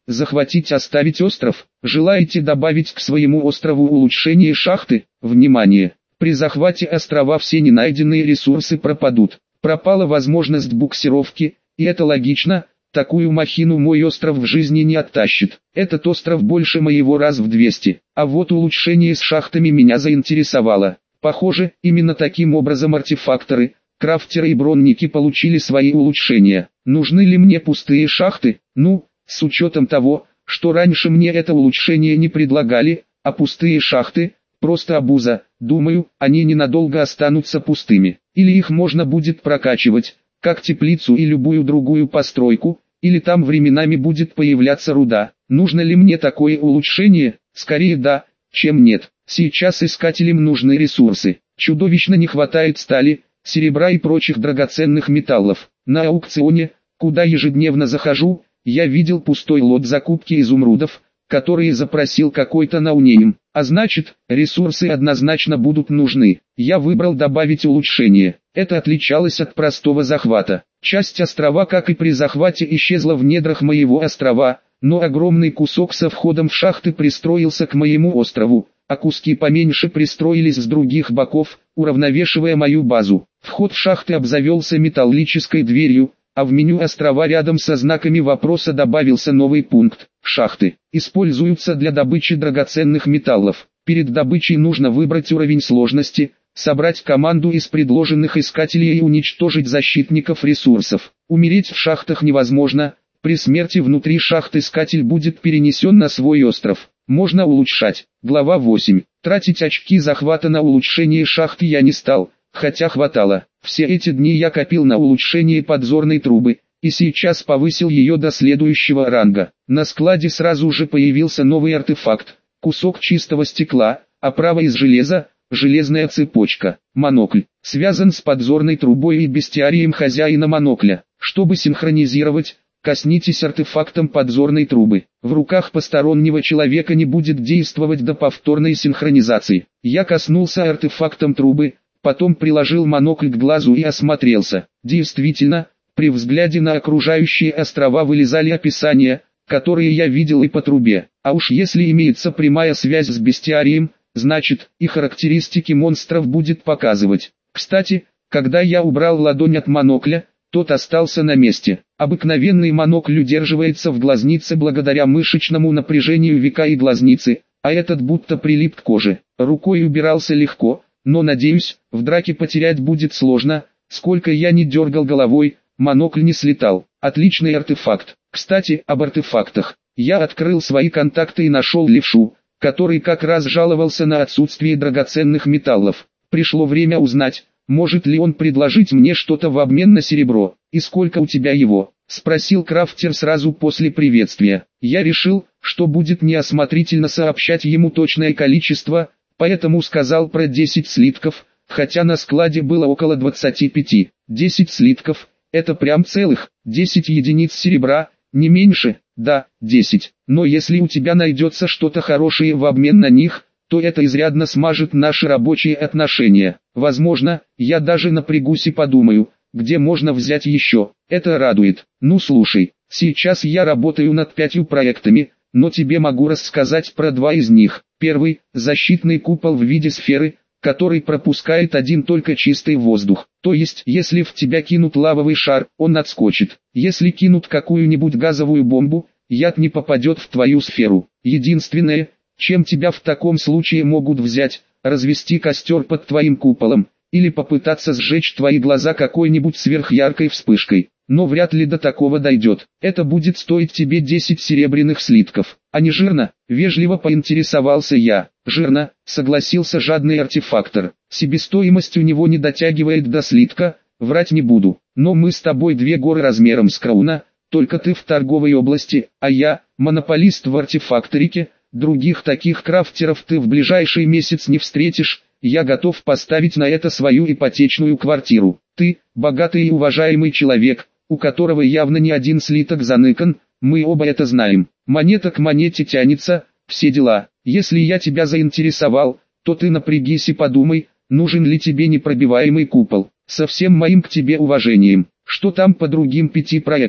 захватить, оставить остров? Желаете добавить к своему острову улучшение шахты? Внимание! При захвате острова все ненайденные ресурсы пропадут. Пропала возможность буксировки, и это логично, такую махину мой остров в жизни не оттащит. Этот остров больше моего раз в 200. А вот улучшение с шахтами меня заинтересовало. Похоже, именно таким образом артефакторы, крафтеры и бронники получили свои улучшения. Нужны ли мне пустые шахты? Ну, с учетом того, что раньше мне это улучшение не предлагали, а пустые шахты – просто обуза, думаю, они ненадолго останутся пустыми. Или их можно будет прокачивать, как теплицу и любую другую постройку, или там временами будет появляться руда. Нужно ли мне такое улучшение? Скорее да, чем нет. Сейчас искателям нужны ресурсы. Чудовищно не хватает стали, серебра и прочих драгоценных металлов. На аукционе, куда ежедневно захожу, я видел пустой лот закупки изумрудов, которые запросил какой-то ноунейм. А значит, ресурсы однозначно будут нужны. Я выбрал добавить улучшение. Это отличалось от простого захвата. Часть острова, как и при захвате, исчезла в недрах моего острова, но огромный кусок со входом в шахты пристроился к моему острову, а куски поменьше пристроились с других боков, уравновешивая мою базу. Вход в шахты обзавелся металлической дверью, а в меню острова рядом со знаками вопроса добавился новый пункт. Шахты используются для добычи драгоценных металлов. Перед добычей нужно выбрать уровень сложности, собрать команду из предложенных искателей и уничтожить защитников ресурсов. Умереть в шахтах невозможно, при смерти внутри шахт искатель будет перенесен на свой остров. Можно улучшать. Глава 8. Тратить очки захвата на улучшение шахты я не стал, хотя хватало. Все эти дни я копил на улучшение подзорной трубы, и сейчас повысил ее до следующего ранга. На складе сразу же появился новый артефакт, кусок чистого стекла, оправа из железа, железная цепочка, монокль, связан с подзорной трубой и бестиарием хозяина монокля. Чтобы синхронизировать, коснитесь артефактом подзорной трубы. В руках постороннего человека не будет действовать до повторной синхронизации. Я коснулся артефактом трубы, потом приложил монокль к глазу и осмотрелся. Действительно, при взгляде на окружающие острова вылезали описания, которые я видел и по трубе. А уж если имеется прямая связь с бестиарием, значит, и характеристики монстров будет показывать. Кстати, когда я убрал ладонь от монокля, тот остался на месте. Обыкновенный монокль удерживается в глазнице благодаря мышечному напряжению века и глазницы, а этот будто прилип к коже. Рукой убирался легко, но надеюсь, в драке потерять будет сложно. Сколько я не дергал головой, монокль не слетал. Отличный артефакт. Кстати, об артефактах. Я открыл свои контакты и нашел левшу, который как раз жаловался на отсутствие драгоценных металлов. Пришло время узнать, может ли он предложить мне что-то в обмен на серебро. «И сколько у тебя его?» – спросил крафтер сразу после приветствия. Я решил, что будет неосмотрительно сообщать ему точное количество, поэтому сказал про 10 слитков, хотя на складе было около 25. 10 слитков – это прям целых 10 единиц серебра, не меньше, да, 10. Но если у тебя найдется что-то хорошее в обмен на них, то это изрядно смажет наши рабочие отношения. Возможно, я даже напрягусь и подумаю, где можно взять еще. Это радует. Ну слушай, сейчас я работаю над 5 проектами, но тебе могу рассказать про 2 из них. Первый – защитный купол в виде сферы, который пропускает один только чистый воздух. То есть, если в тебя кинут лавовый шар, он отскочит. Если кинут какую-нибудь газовую бомбу, яд не попадет в твою сферу. Единственное, чем тебя в таком случае могут взять, развести костер под твоим куполом, или попытаться сжечь твои глаза какой-нибудь сверхяркой вспышкой. Но вряд ли до такого дойдет. Это будет стоить тебе 10 серебряных слитков. А не жирно? Вежливо поинтересовался я. Жирно, согласился жадный артефактор. Себестоимость у него не дотягивает до слитка, врать не буду. Но мы с тобой 2 горы размером с Крауна, только ты в торговой области, а я, монополист в артефакторике. Других таких крафтеров ты в ближайший месяц не встретишь. Я готов поставить на это свою ипотечную квартиру. Ты, богатый и уважаемый человек, у которого явно не один слиток заныкан, мы оба это знаем. Монета к монете тянется, все дела. Если я тебя заинтересовал, то ты напрягись и подумай, нужен ли тебе непробиваемый купол. Со всем моим к тебе уважением. Что там по другим 5 проектам?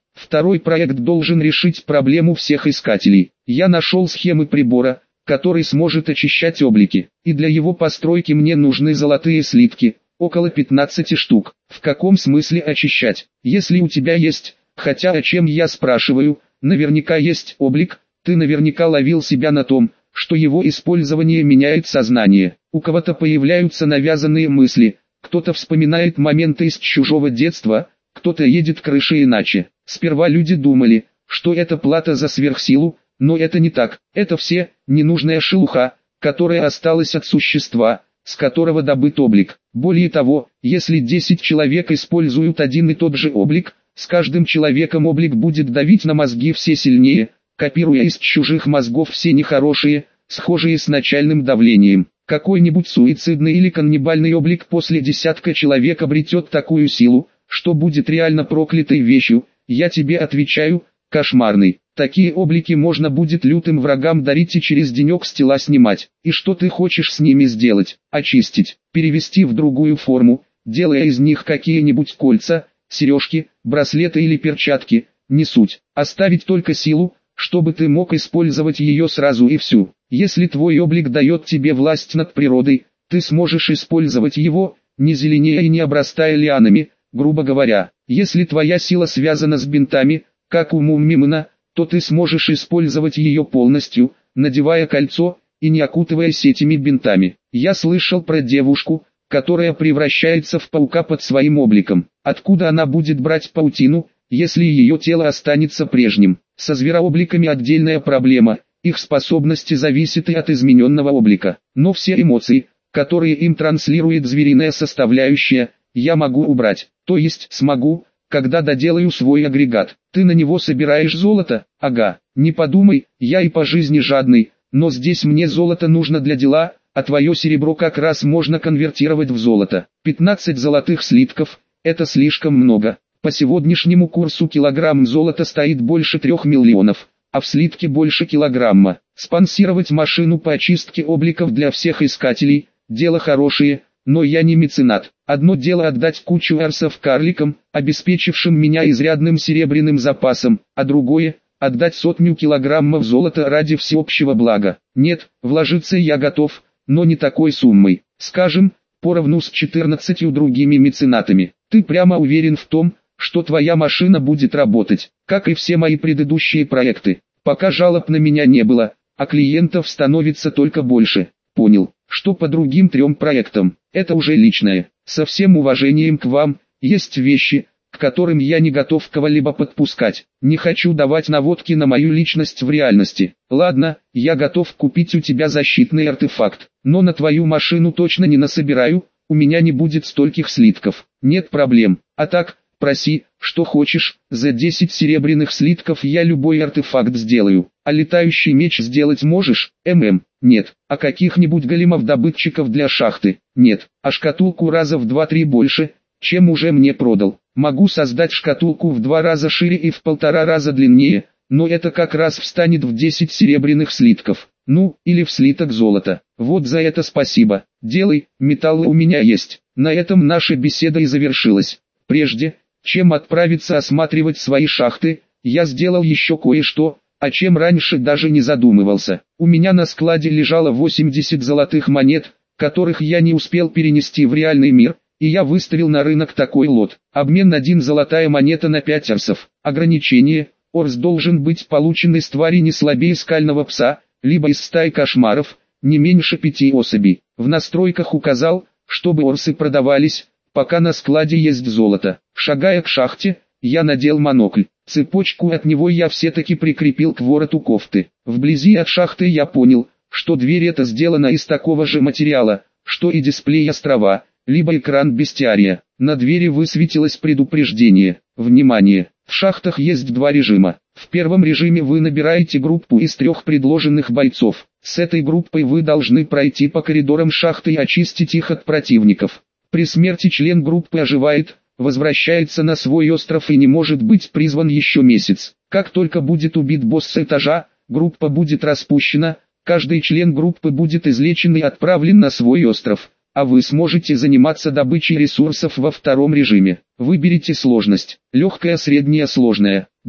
Второй проект должен решить проблему всех искателей. Я нашел схемы прибора, который сможет очищать облики, и для его постройки мне нужны золотые слитки, около 15 штук. В каком смысле очищать? Если у тебя есть, хотя о чем я спрашиваю, наверняка есть облик, ты наверняка ловил себя на том, что его использование меняет сознание. У кого-то появляются навязанные мысли, кто-то вспоминает моменты из чужого детства, кто-то едет крышей иначе. Сперва люди думали, что это плата за сверхсилу, но это не так, это все ненужная шелуха, которая осталась от существа, с которого добыт облик. Более того, если 10 человек используют один и тот же облик, с каждым человеком облик будет давить на мозги все сильнее, копируя из чужих мозгов все нехорошие, схожие с начальным давлением. Какой-нибудь суицидный или каннибальный облик после десятка человек обретет такую силу, что будет реально проклятой вещью, я тебе отвечаю, кошмарный. Такие облики можно будет лютым врагам дарить и через денек с тела снимать. И что ты хочешь с ними сделать? Очистить, перевести в другую форму, делая из них какие-нибудь кольца, сережки, браслеты или перчатки, не суть. Оставить только силу, чтобы ты мог использовать ее сразу и всю. Если твой облик дает тебе власть над природой, ты сможешь использовать его, не зеленея и не обрастая лианами, грубо говоря. Если твоя сила связана с бинтами, как у Муммимона, то ты сможешь использовать ее полностью, надевая кольцо, и не окутываясь этими бинтами. Я слышал про девушку, которая превращается в паука под своим обликом. Откуда она будет брать паутину, если ее тело останется прежним? Со зверообликами отдельная проблема, их способности зависят и от измененного облика. Но все эмоции, которые им транслирует звериная составляющая, я могу убрать, то есть смогу, когда доделаю свой агрегат. Ты на него собираешь золото? Ага, не подумай, я и по жизни жадный, но здесь мне золото нужно для дела, а твое серебро как раз можно конвертировать в золото. 15 золотых слитков, это слишком много. По сегодняшнему курсу килограмм золота стоит больше 3 миллионов, а в слитке больше килограмма. Спонсировать машину по очистке обликов для всех искателей – дело хорошее, но я не меценат. Одно дело отдать кучу эрсов карликам, обеспечившим меня изрядным серебряным запасом, а другое – отдать 100 килограммов золота ради всеобщего блага. Нет, вложиться я готов, но не такой суммой. Скажем, поровну с 14 другими меценатами. Ты прямо уверен в том, что твоя машина будет работать, как и все мои предыдущие проекты. Пока жалоб на меня не было, а клиентов становится только больше. Понял, что по другим 3 проектам, это уже личное. Со всем уважением к вам, есть вещи, к которым я не готов кого-либо подпускать. Не хочу давать наводки на мою личность в реальности. Ладно, я готов купить у тебя защитный артефакт, но на твою машину точно не насобираю, у меня не будет стольких слитков. Нет проблем. А так, проси, что хочешь, за 10 серебряных слитков я любой артефакт сделаю. А летающий меч сделать можешь? Нет. А каких-нибудь големов-добытчиков для шахты? Нет. А шкатулку раза в 2-3 больше, чем уже мне продал. Могу создать шкатулку в 2 раза шире и в 1,5 раза длиннее, но это как раз встанет в 10 серебряных слитков. Ну, или в слиток золота. Вот за это спасибо. Делай, металлы у меня есть. На этом наша беседа и завершилась. Прежде, чем отправиться осматривать свои шахты, я сделал еще кое-что, о чем раньше даже не задумывался. У меня на складе лежало 80 золотых монет, которых я не успел перенести в реальный мир, и я выставил на рынок такой лот. Обмен 1 золотая монета на 5 орсов. Ограничение: орс должен быть получен из твари не слабее скального пса, либо из стаи кошмаров, не меньше 5 особей. В настройках указал, чтобы орсы продавались, пока на складе есть золото. Шагая к шахте, я надел монокль. Цепочку от него я все-таки прикрепил к вороту кофты. Вблизи от шахты я понял, что дверь эта сделана из такого же материала, что и дисплей острова, либо экран бестиария. На двери высветилось предупреждение: внимание! В шахтах есть 2 режима. В первом режиме вы набираете группу из 3 предложенных бойцов. С этой группой вы должны пройти по коридорам шахты и очистить их от противников. При смерти член группы оживает, возвращается на свой остров и не может быть призван еще месяц. Как только будет убит босс с этажа, группа будет распущена, каждый член группы будет излечен и отправлен на свой остров, а вы сможете заниматься добычей ресурсов во втором режиме. Выберите сложность: легкая, средняя, сложная.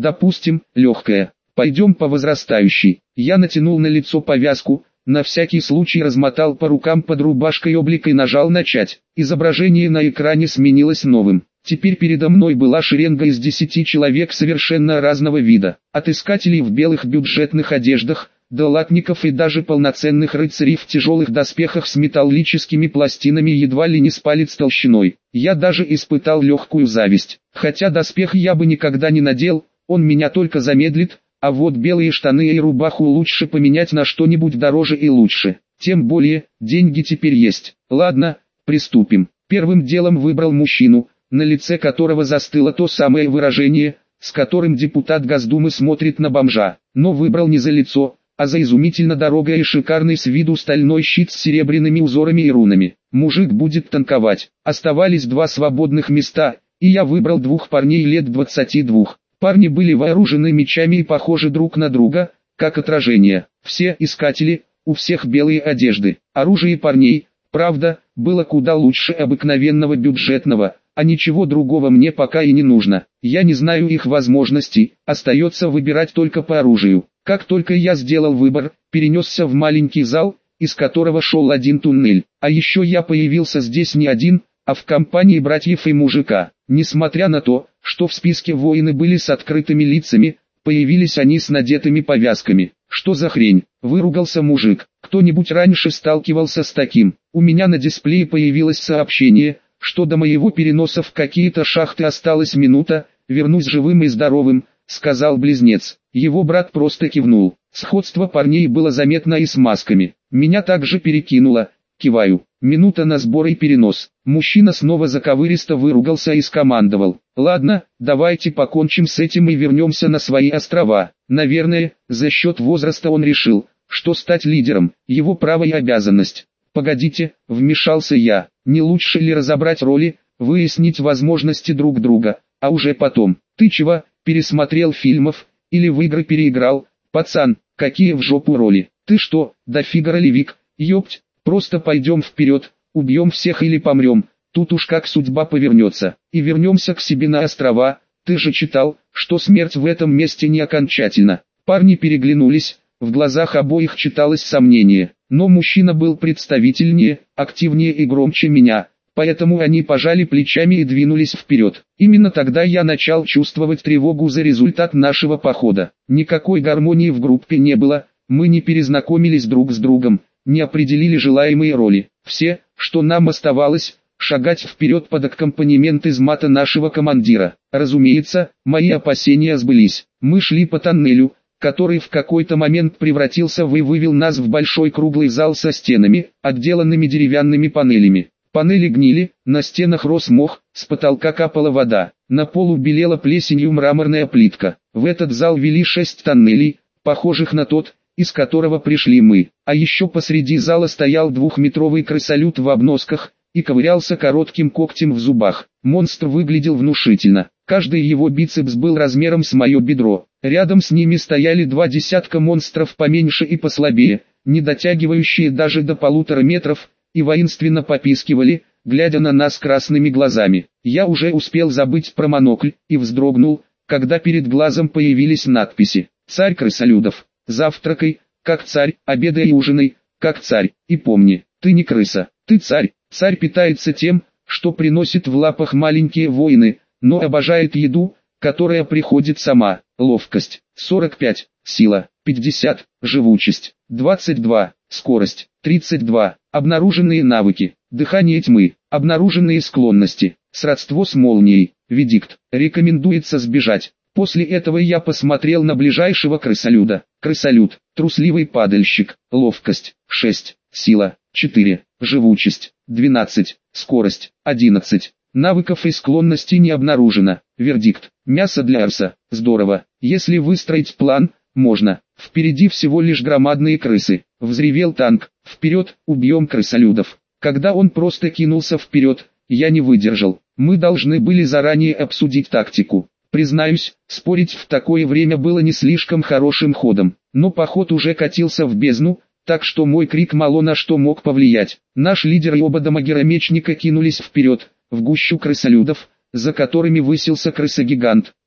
Допустим, легкая. Пойдем по возрастающей. Я натянул на лицо повязку, на всякий случай размотал по рукам под рубашкой облик и нажал «Начать». Изображение на экране сменилось новым. Теперь передо мной была шеренга из 10 человек совершенно разного вида. От искателей в белых бюджетных одеждах, до латников и даже полноценных рыцарей в тяжелых доспехах с металлическими пластинами едва ли не с палец толщиной. Я даже испытал легкую зависть. Хотя доспех я бы никогда не надел, он меня только замедлит, а вот белые штаны и рубаху лучше поменять на что-нибудь дороже и лучше. Тем более, деньги теперь есть. Ладно, приступим. Первым делом выбрал мужчину, на лице которого застыло то самое выражение, с которым депутат Госдумы смотрит на бомжа. Но выбрал не за лицо, а за изумительно дорогой и шикарный с виду стальной щит с серебряными узорами и рунами. Мужик будет танковать. Оставались 2 свободных места, и я выбрал 2 парней лет 22. Парни были вооружены мечами и похожи друг на друга, как отражение. Все искатели, у всех белые одежды. Оружие парней, правда, было куда лучше обыкновенного бюджетного, а ничего другого мне пока и не нужно. Я не знаю их возможностей, остается выбирать только по оружию. Как только я сделал выбор, перенесся в маленький зал, из которого шел один туннель. А еще я появился здесь не один, а в компании братьев и мужика. Несмотря на то, что в списке воины были с открытыми лицами, появились они с надетыми повязками. Что за хрень? Выругался мужик. Кто-нибудь раньше сталкивался с таким? У меня на дисплее появилось сообщение, что до моего переноса в какие-то шахты осталась минута, вернусь живым и здоровым, сказал близнец. Его брат просто кивнул. Сходство парней было заметно и с масками. Меня также перекинуло. Киваю. Минута на сбор и перенос. Мужчина снова заковыристо выругался и скомандовал. Ладно, давайте покончим с этим и вернемся на свои острова. Наверное, за счет возраста он решил, что стать лидером – его право и обязанность. Погодите, вмешался я. Не лучше ли разобрать роли, выяснить возможности друг друга, а уже потом. Ты чего, пересмотрел фильмов, или в игры переиграл? Пацан, какие в жопу роли? Ты что, дофига ролевик, ёпть? Просто пойдем вперед, убьем всех или помрем, тут уж как судьба повернется, и вернемся к себе на острова. Ты же читал, что смерть в этом месте не окончательна. Парни переглянулись, в глазах обоих читалось сомнение, но мужчина был представительнее, активнее и громче меня, поэтому они пожали плечами и двинулись вперед. Именно тогда я начал чувствовать тревогу за результат нашего похода. Никакой гармонии в группе не было, мы не перезнакомились друг с другом, не определили желаемые роли. Все, что нам оставалось, шагать вперед под аккомпанемент из мата нашего командира. Разумеется, мои опасения сбылись. Мы шли по тоннелю, который в какой-то момент превратился и вывел нас в большой круглый зал со стенами, отделанными деревянными панелями. Панели гнили, на стенах рос мох, с потолка капала вода, на полу белела плесенью мраморная плитка. В этот зал вели 6 тоннелей, похожих на тот, из которого пришли мы. А еще посреди зала стоял 2-метровый крысолют в обносках и ковырялся коротким когтем в зубах. Монстр выглядел внушительно. Каждый его бицепс был размером с мое бедро. Рядом с ними стояли 2 десятка монстров поменьше и послабее, не дотягивающие даже до 1,5 метров, и воинственно попискивали, глядя на нас красными глазами. Я уже успел забыть про монокль и вздрогнул, когда перед глазом появились надписи: «Царь крысолюдов. Завтракай, как царь, обедай и ужинай, как царь, и помни, ты не крыса, ты царь». Царь питается тем, что приносит в лапах маленькие воины, но обожает еду, которая приходит сама. Ловкость 45, сила 50, живучесть 22, скорость 32, обнаруженные навыки, дыхание тьмы, обнаруженные склонности, сродство с молнией, ведикт, рекомендуется сбежать. После этого я посмотрел на ближайшего крысолюда. Крысолюд, трусливый падальщик, ловкость 6, сила 4, живучесть 12, скорость 11. Навыков и склонностей не обнаружено. Вердикт: мясо для арса. Здорово. Если выстроить план, можно. Впереди всего лишь громадные крысы. Взревел танк. Вперед, убьем крысолюдов. Когда он просто кинулся вперед, я не выдержал. Мы должны были заранее обсудить тактику. Признаюсь, спорить в такое время было не слишком хорошим ходом. Но поход уже катился в бездну, так что мой крик мало на что мог повлиять. Наш лидер и оба домогера-мечника кинулись вперед, в гущу крысолюдов, за которыми высился крысогигант.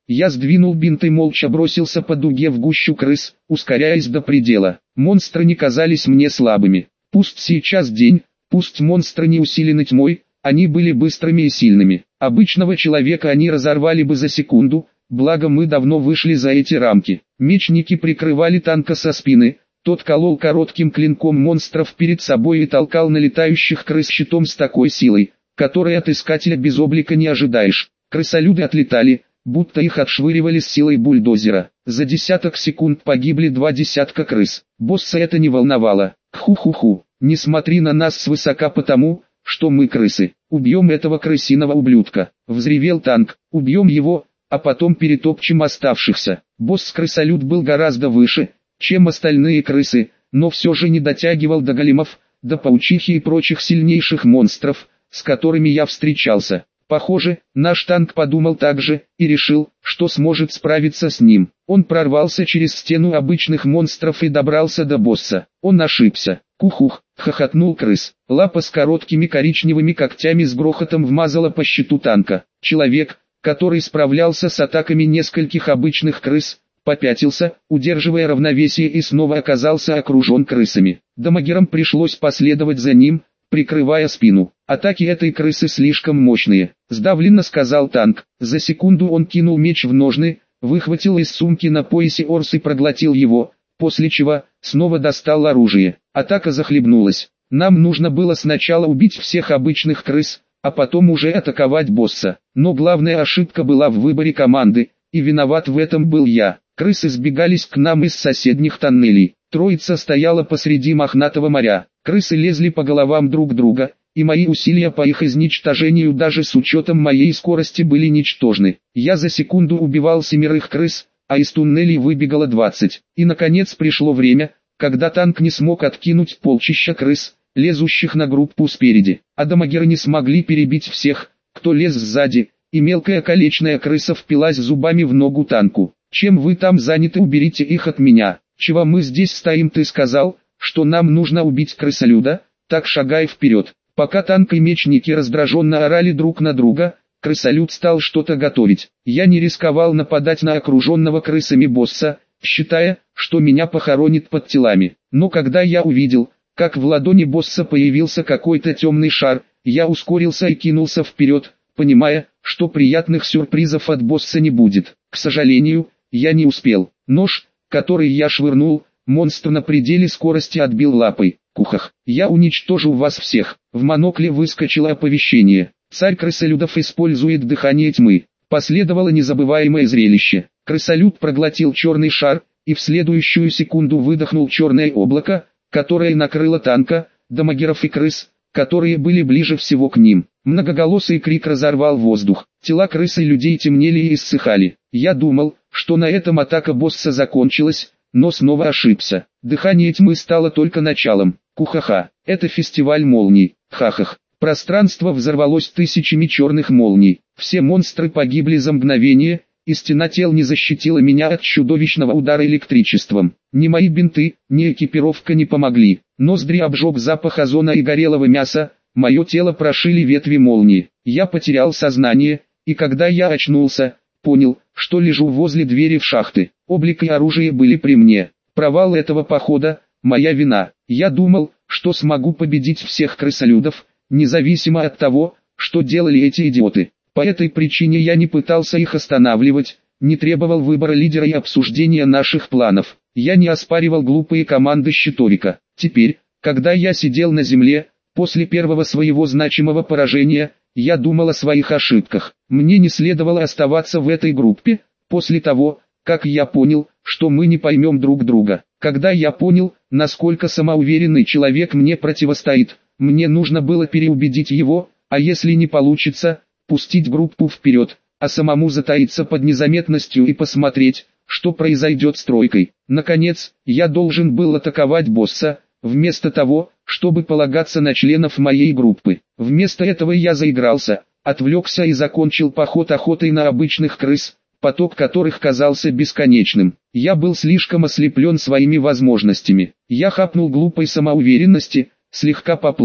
Я сдвинул бинт и молча бросился по дуге в гущу крыс, ускоряясь до предела. Монстры не казались мне слабыми. Пусть сейчас день, пусть монстры не усилены тьмой, они были быстрыми и сильными. Обычного человека они разорвали бы за секунду, благо мы давно вышли за эти рамки. Мечники прикрывали танка со спины, тот колол коротким клинком монстров перед собой и толкал налетающих крыс щитом с такой силой, которой от искателя без облика не ожидаешь. Крысолюды отлетали, будто их отшвыривали с силой бульдозера. За десяток секунд погибли 2 десятка крыс. Босса это не волновало. Ху-ху-ху, не смотри на нас свысока потому, что мы крысы. Убьем этого крысиного ублюдка. Взревел танк, убьем его, а потом перетопчем оставшихся. Босс-крысолюд был гораздо выше, чем остальные крысы, но все же не дотягивал до големов, до паучихи и прочих сильнейших монстров, с которыми я встречался. Похоже, наш танк подумал так же, и решил, что сможет справиться с ним. Он прорвался через стену обычных монстров и добрался до босса. Он ошибся. Кухух, хохотнул крыс. Лапа с короткими коричневыми когтями с грохотом вмазала по щиту танка. Человек, который справлялся с атаками нескольких обычных крыс, попятился, удерживая равновесие, и снова оказался окружен крысами. Дамагерам пришлось последовать за ним, прикрывая спину. Атаки этой крысы слишком мощные, сдавленно сказал танк. За секунду он кинул меч в ножны, выхватил из сумки на поясе орс и проглотил его, после чего снова достал оружие. Атака захлебнулась. Нам нужно было сначала убить всех обычных крыс, а потом уже атаковать босса. Но главная ошибка была в выборе команды, и виноват в этом был я. Крысы сбегались к нам из соседних тоннелей. Троица стояла посреди мохнатого моря. Крысы лезли по головам друг друга, и мои усилия по их изничтожению даже с учетом моей скорости были ничтожны. Я за секунду убивал 7 крыс, а из туннелей выбегало 20. И наконец пришло время, когда танк не смог откинуть полчища крыс, лезущих на группу спереди. А дамагеры не смогли перебить всех, кто лез сзади, и мелкая колечная крыса впилась зубами в ногу танку. «Чем вы там заняты, уберите их от меня. Чего мы здесь стоим, ты сказал, что нам нужно убить крысолюда, так шагай вперед». Пока танк и мечники раздраженно орали друг на друга, крысолюд стал что-то готовить. Я не рисковал нападать на окруженного крысами босса, считая, что меня похоронит под телами. Но когда я увидел, как в ладони босса появился какой-то темный шар, я ускорился и кинулся вперед, понимая, что приятных сюрпризов от босса не будет. К сожалению, я не успел. Нож, который я швырнул, монстр на пределе скорости отбил лапой. Кухах, я уничтожу вас всех. В монокле выскочило оповещение. Царь крысолюдов использует дыхание тьмы. Последовало незабываемое зрелище. Крысолюд проглотил черный шар, и в следующую секунду выдохнул черное облако, которое накрыло танка, дамагеров и крыс, которые были ближе всего к ним. Многоголосый крик разорвал воздух. Тела крыс и людей темнели и иссыхали. Я думал, что на этом атака босса закончилась, но снова ошибся. Дыхание тьмы стало только началом. Кухаха, это фестиваль молний. Хахах. Пространство взорвалось тысячами черных молний. Все монстры погибли за мгновение, и стена тел не защитила меня от чудовищного удара электричеством. Ни мои бинты, ни экипировка не помогли. Ноздри обжег запах озона и горелого мяса, мое тело прошили ветви молнии. Я потерял сознание, и когда я очнулся, понял, что лежу возле двери в шахты. Облик и оружие были при мне. Провал этого похода – моя вина. Я думал, что смогу победить всех крысолюдов, независимо от того, что делали эти идиоты. По этой причине я не пытался их останавливать, не требовал выбора лидера и обсуждения наших планов. Я не оспаривал глупые команды Щиторика. Теперь, когда я сидел на земле, после первого своего значимого поражения, я думал о своих ошибках. Мне не следовало оставаться в этой группе, после того, как я понял, что мы не поймем друг друга. Когда я понял, насколько самоуверенный человек мне противостоит, мне нужно было переубедить его, а если не получится, пустить группу вперед, а самому затаиться под незаметностью и посмотреть, что произойдет с тройкой. Наконец, я должен был атаковать босса, вместо того, чтобы полагаться на членов моей группы. Вместо этого я заигрался, отвлекся и закончил поход охотой на обычных крыс, поток которых казался бесконечным. Я был слишком ослеплен своими возможностями. Я хапнул глупой самоуверенности, слегка поплыл,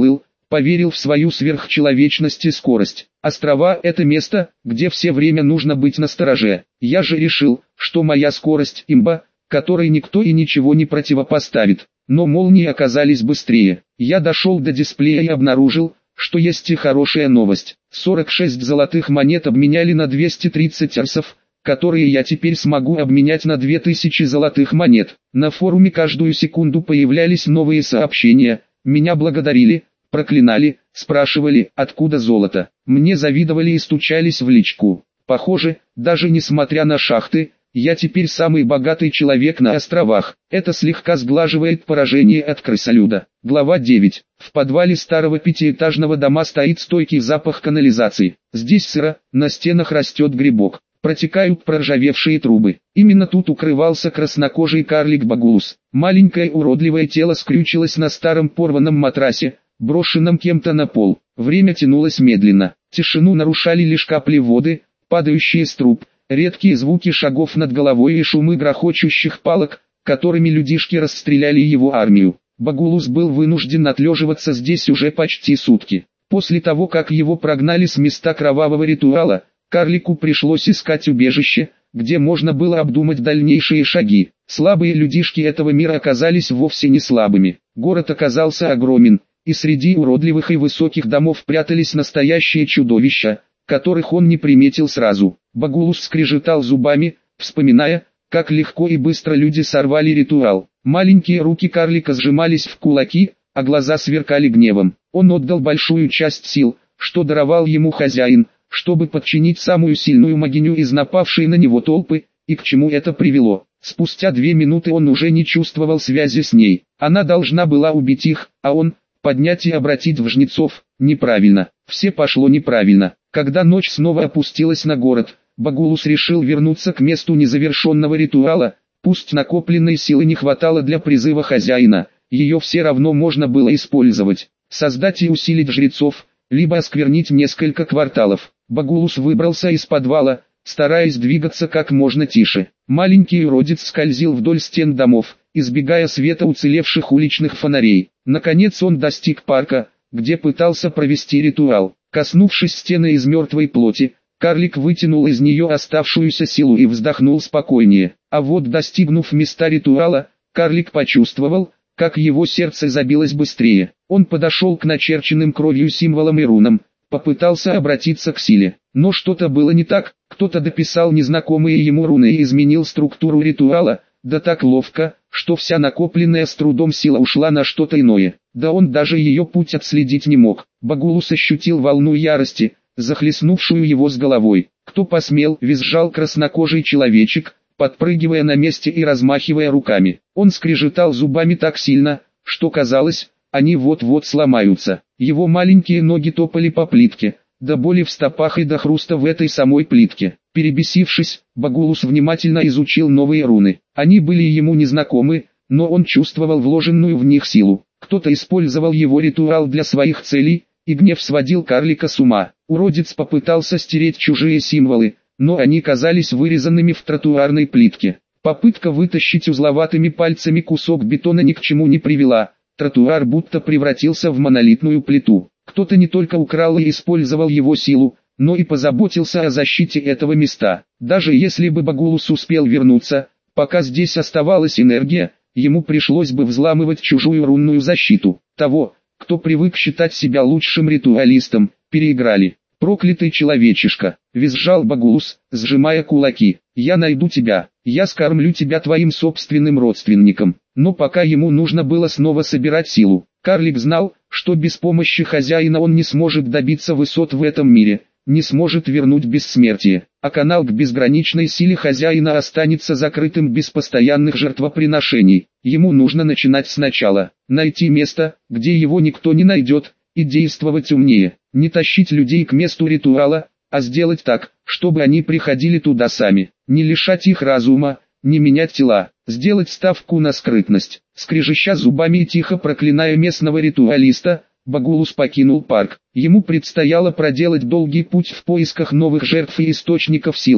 поверил в свою сверхчеловечность и скорость. Острова – это место, где все время нужно быть настороже. Я же решил, что моя скорость – имба, которой никто и ничего не противопоставит. Но молнии оказались быстрее. Я дошел до дисплея и обнаружил, что есть и хорошая новость. 46 золотых монет обменяли на 230 арсов, которые я теперь смогу обменять на 2000 золотых монет. На форуме каждую секунду появлялись новые сообщения. Меня благодарили, проклинали, спрашивали, откуда золото. Мне завидовали и стучались в личку. Похоже, даже несмотря на шахты, я теперь самый богатый человек на островах. Это слегка сглаживает поражение от крысолюда. Глава 9. В подвале старого пятиэтажного дома стоит стойкий запах канализации. Здесь сыро, на стенах растет грибок. Протекают проржавевшие трубы. Именно тут укрывался краснокожий карлик Багулус. Маленькое уродливое тело скрючилось на старом порванном матрасе, брошенном кем-то на пол. Время тянулось медленно. Тишину нарушали лишь капли воды, падающие с труб, редкие звуки шагов над головой и шумы грохочущих палок, которыми людишки расстреляли его армию. Багулус был вынужден отлеживаться здесь уже почти сутки. После того, как его прогнали с места кровавого ритуала, карлику пришлось искать убежище, где можно было обдумать дальнейшие шаги. Слабые людишки этого мира оказались вовсе не слабыми. Город оказался огромен, и среди уродливых и высоких домов прятались настоящие чудовища, которых он не приметил сразу. Багулус скрежетал зубами, вспоминая, как легко и быстро люди сорвали ритуал. Маленькие руки карлика сжимались в кулаки, а глаза сверкали гневом. Он отдал большую часть сил, что даровал ему хозяин, чтобы подчинить самую сильную могиню из напавшей на него толпы, и к чему это привело. Спустя 2 минуты он уже не чувствовал связи с ней. Она должна была убить их, а он, поднять и обратить в жнецов. Неправильно, все пошло неправильно. Когда ночь снова опустилась на город, Багулус решил вернуться к месту незавершенного ритуала. Пусть накопленной силы не хватало для призыва хозяина, ее все равно можно было использовать. Создать и усилить жрецов, либо осквернить несколько кварталов. Багулус выбрался из подвала, стараясь двигаться как можно тише. Маленький уродец скользил вдоль стен домов, избегая света уцелевших уличных фонарей. Наконец он достиг парка, где пытался провести ритуал. Коснувшись стены из мертвой плоти, карлик вытянул из нее оставшуюся силу и вздохнул спокойнее. А вот достигнув места ритуала, карлик почувствовал, как его сердце забилось быстрее. Он подошел к начерченным кровью символам и рунам, попытался обратиться к силе. Но что-то было не так, кто-то дописал незнакомые ему руны и изменил структуру ритуала, да так ловко, что вся накопленная с трудом сила ушла на что-то иное. Да он даже ее путь отследить не мог. Багулус ощутил волну ярости, захлестнувшую его с головой. «Кто посмел?» — визжал краснокожий человечек, подпрыгивая на месте и размахивая руками. Он скрежетал зубами так сильно, что казалось, они вот-вот сломаются. Его маленькие ноги топали по плитке, до боли в стопах и до хруста в этой самой плитке. Перебесившись, Багулус внимательно изучил новые руны. Они были ему незнакомы, но он чувствовал вложенную в них силу. Кто-то использовал его ритуал для своих целей, и гнев сводил карлика с ума. Уродец попытался стереть чужие символы, но они казались вырезанными в тротуарной плитке. Попытка вытащить узловатыми пальцами кусок бетона ни к чему не привела. Тротуар будто превратился в монолитную плиту. Кто-то не только украл и использовал его силу, но и позаботился о защите этого места. Даже если бы Багулус успел вернуться, пока здесь оставалась энергия, ему пришлось бы взламывать чужую рунную защиту. Того, кто привык считать себя лучшим ритуалистом, переиграли. «Проклятый человечишка!» — визжал Багулус, сжимая кулаки. «Я найду тебя, я скормлю тебя твоим собственным родственникам». Но пока ему нужно было снова собирать силу. Карлик знал, что без помощи хозяина он не сможет добиться высот в этом мире, не сможет вернуть бессмертие, а канал к безграничной силе хозяина останется закрытым без постоянных жертвоприношений. Ему нужно начинать сначала, найти место, где его никто не найдет, и действовать умнее, не тащить людей к месту ритуала, а сделать так, чтобы они приходили туда сами, не лишать их разума, не менять тела, сделать ставку на скрытность. Скрежеща зубами и тихо проклиная местного ритуалиста, Багулус покинул парк. Ему предстояло проделать долгий путь в поисках новых жертв и источников силы,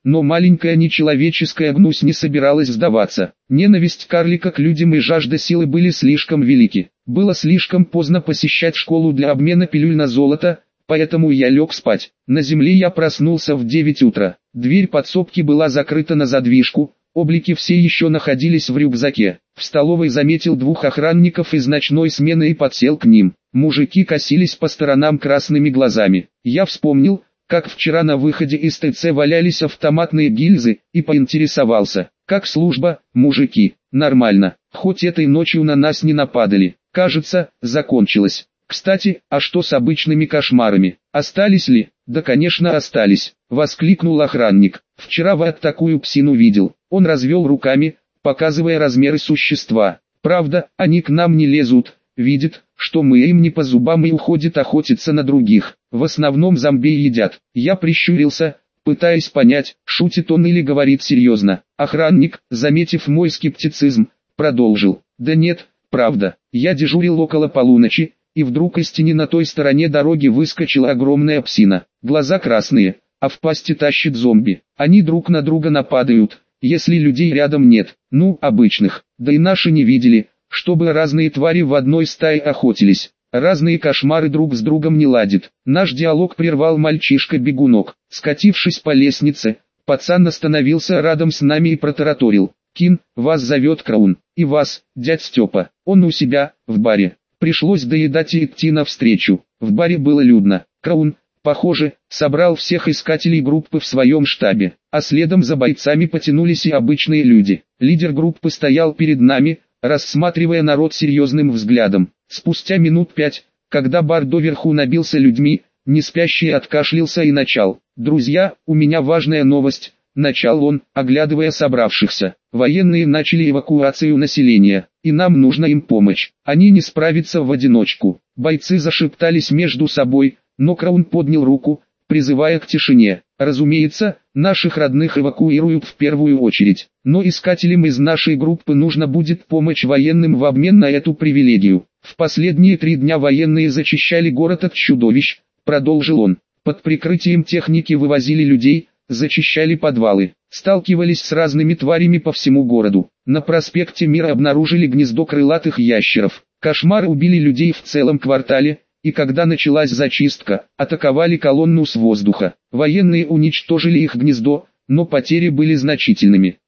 но маленькая нечеловеческая гнусь не собиралась сдаваться. Ненависть карлика к людям и жажда силы были слишком велики. Было слишком поздно посещать школу для обмена пилюль на золото, поэтому я лег спать. На земле я проснулся в 9 утра. Дверь подсобки была закрыта на задвижку, облики все еще находились в рюкзаке. В столовой заметил 2 охранников из ночной смены и подсел к ним. Мужики косились по сторонам красными глазами. Я вспомнил, как вчера на выходе из ТЦ валялись автоматные гильзы, и поинтересовался: «Как служба, мужики?» «Нормально, хоть этой ночью на нас не нападали. Кажется, закончилось. Кстати, а что с обычными кошмарами? Остались ли?» «Да, конечно, остались», — воскликнул охранник. «Вчера вот такую псину видел». Он развел руками, показывая размеры существа. «Правда, они к нам не лезут, видят, что мы им не по зубам, и уходят охотиться на других. В основном зомби едят». Я прищурился, пытаясь понять, шутит он или говорит серьезно. Охранник, заметив мой скептицизм, продолжил: «Да нет, правда. Я дежурил около полуночи, и вдруг из тени на той стороне дороги выскочила огромная псина. Глаза красные, а в пасти тащит зомби. Они друг на друга нападают, если людей рядом нет, ну, обычных. Да и наши не видели, чтобы разные твари в одной стае охотились. Разные кошмары друг с другом не ладят». Наш диалог прервал мальчишка-бегунок. Скатившись по лестнице, пацан остановился рядом с нами и протараторил: «Кин, вас зовет Краун. И вас, дядь Степа. Он у себя, в баре». Пришлось доедать и идти навстречу. В баре было людно. Краун, похоже, собрал всех искателей группы в своем штабе, а следом за бойцами потянулись и обычные люди. Лидер группы стоял перед нами, рассматривая народ серьезным взглядом. Спустя минут 5, когда бар доверху набился людьми, неспящий откашлялся и начал: «Друзья, у меня важная новость», — начал он, оглядывая собравшихся. «Военные начали эвакуацию населения, и нам нужна им помощь. Они не справятся в одиночку». Бойцы зашептались между собой, но Краун поднял руку, призывая к тишине. «Разумеется, наших родных эвакуируют в первую очередь, но искателям из нашей группы нужно будет помочь военным в обмен на эту привилегию. В последние 3 дня военные зачищали город от чудовищ», — продолжил он. «Под прикрытием техники вывозили людей, зачищали подвалы, сталкивались с разными тварями по всему городу. На проспекте Мира обнаружили гнездо крылатых ящеров. Кошмары убили людей в целом квартале, и когда началась зачистка, атаковали колонну с воздуха. Военные уничтожили их гнездо, но потери были значительными.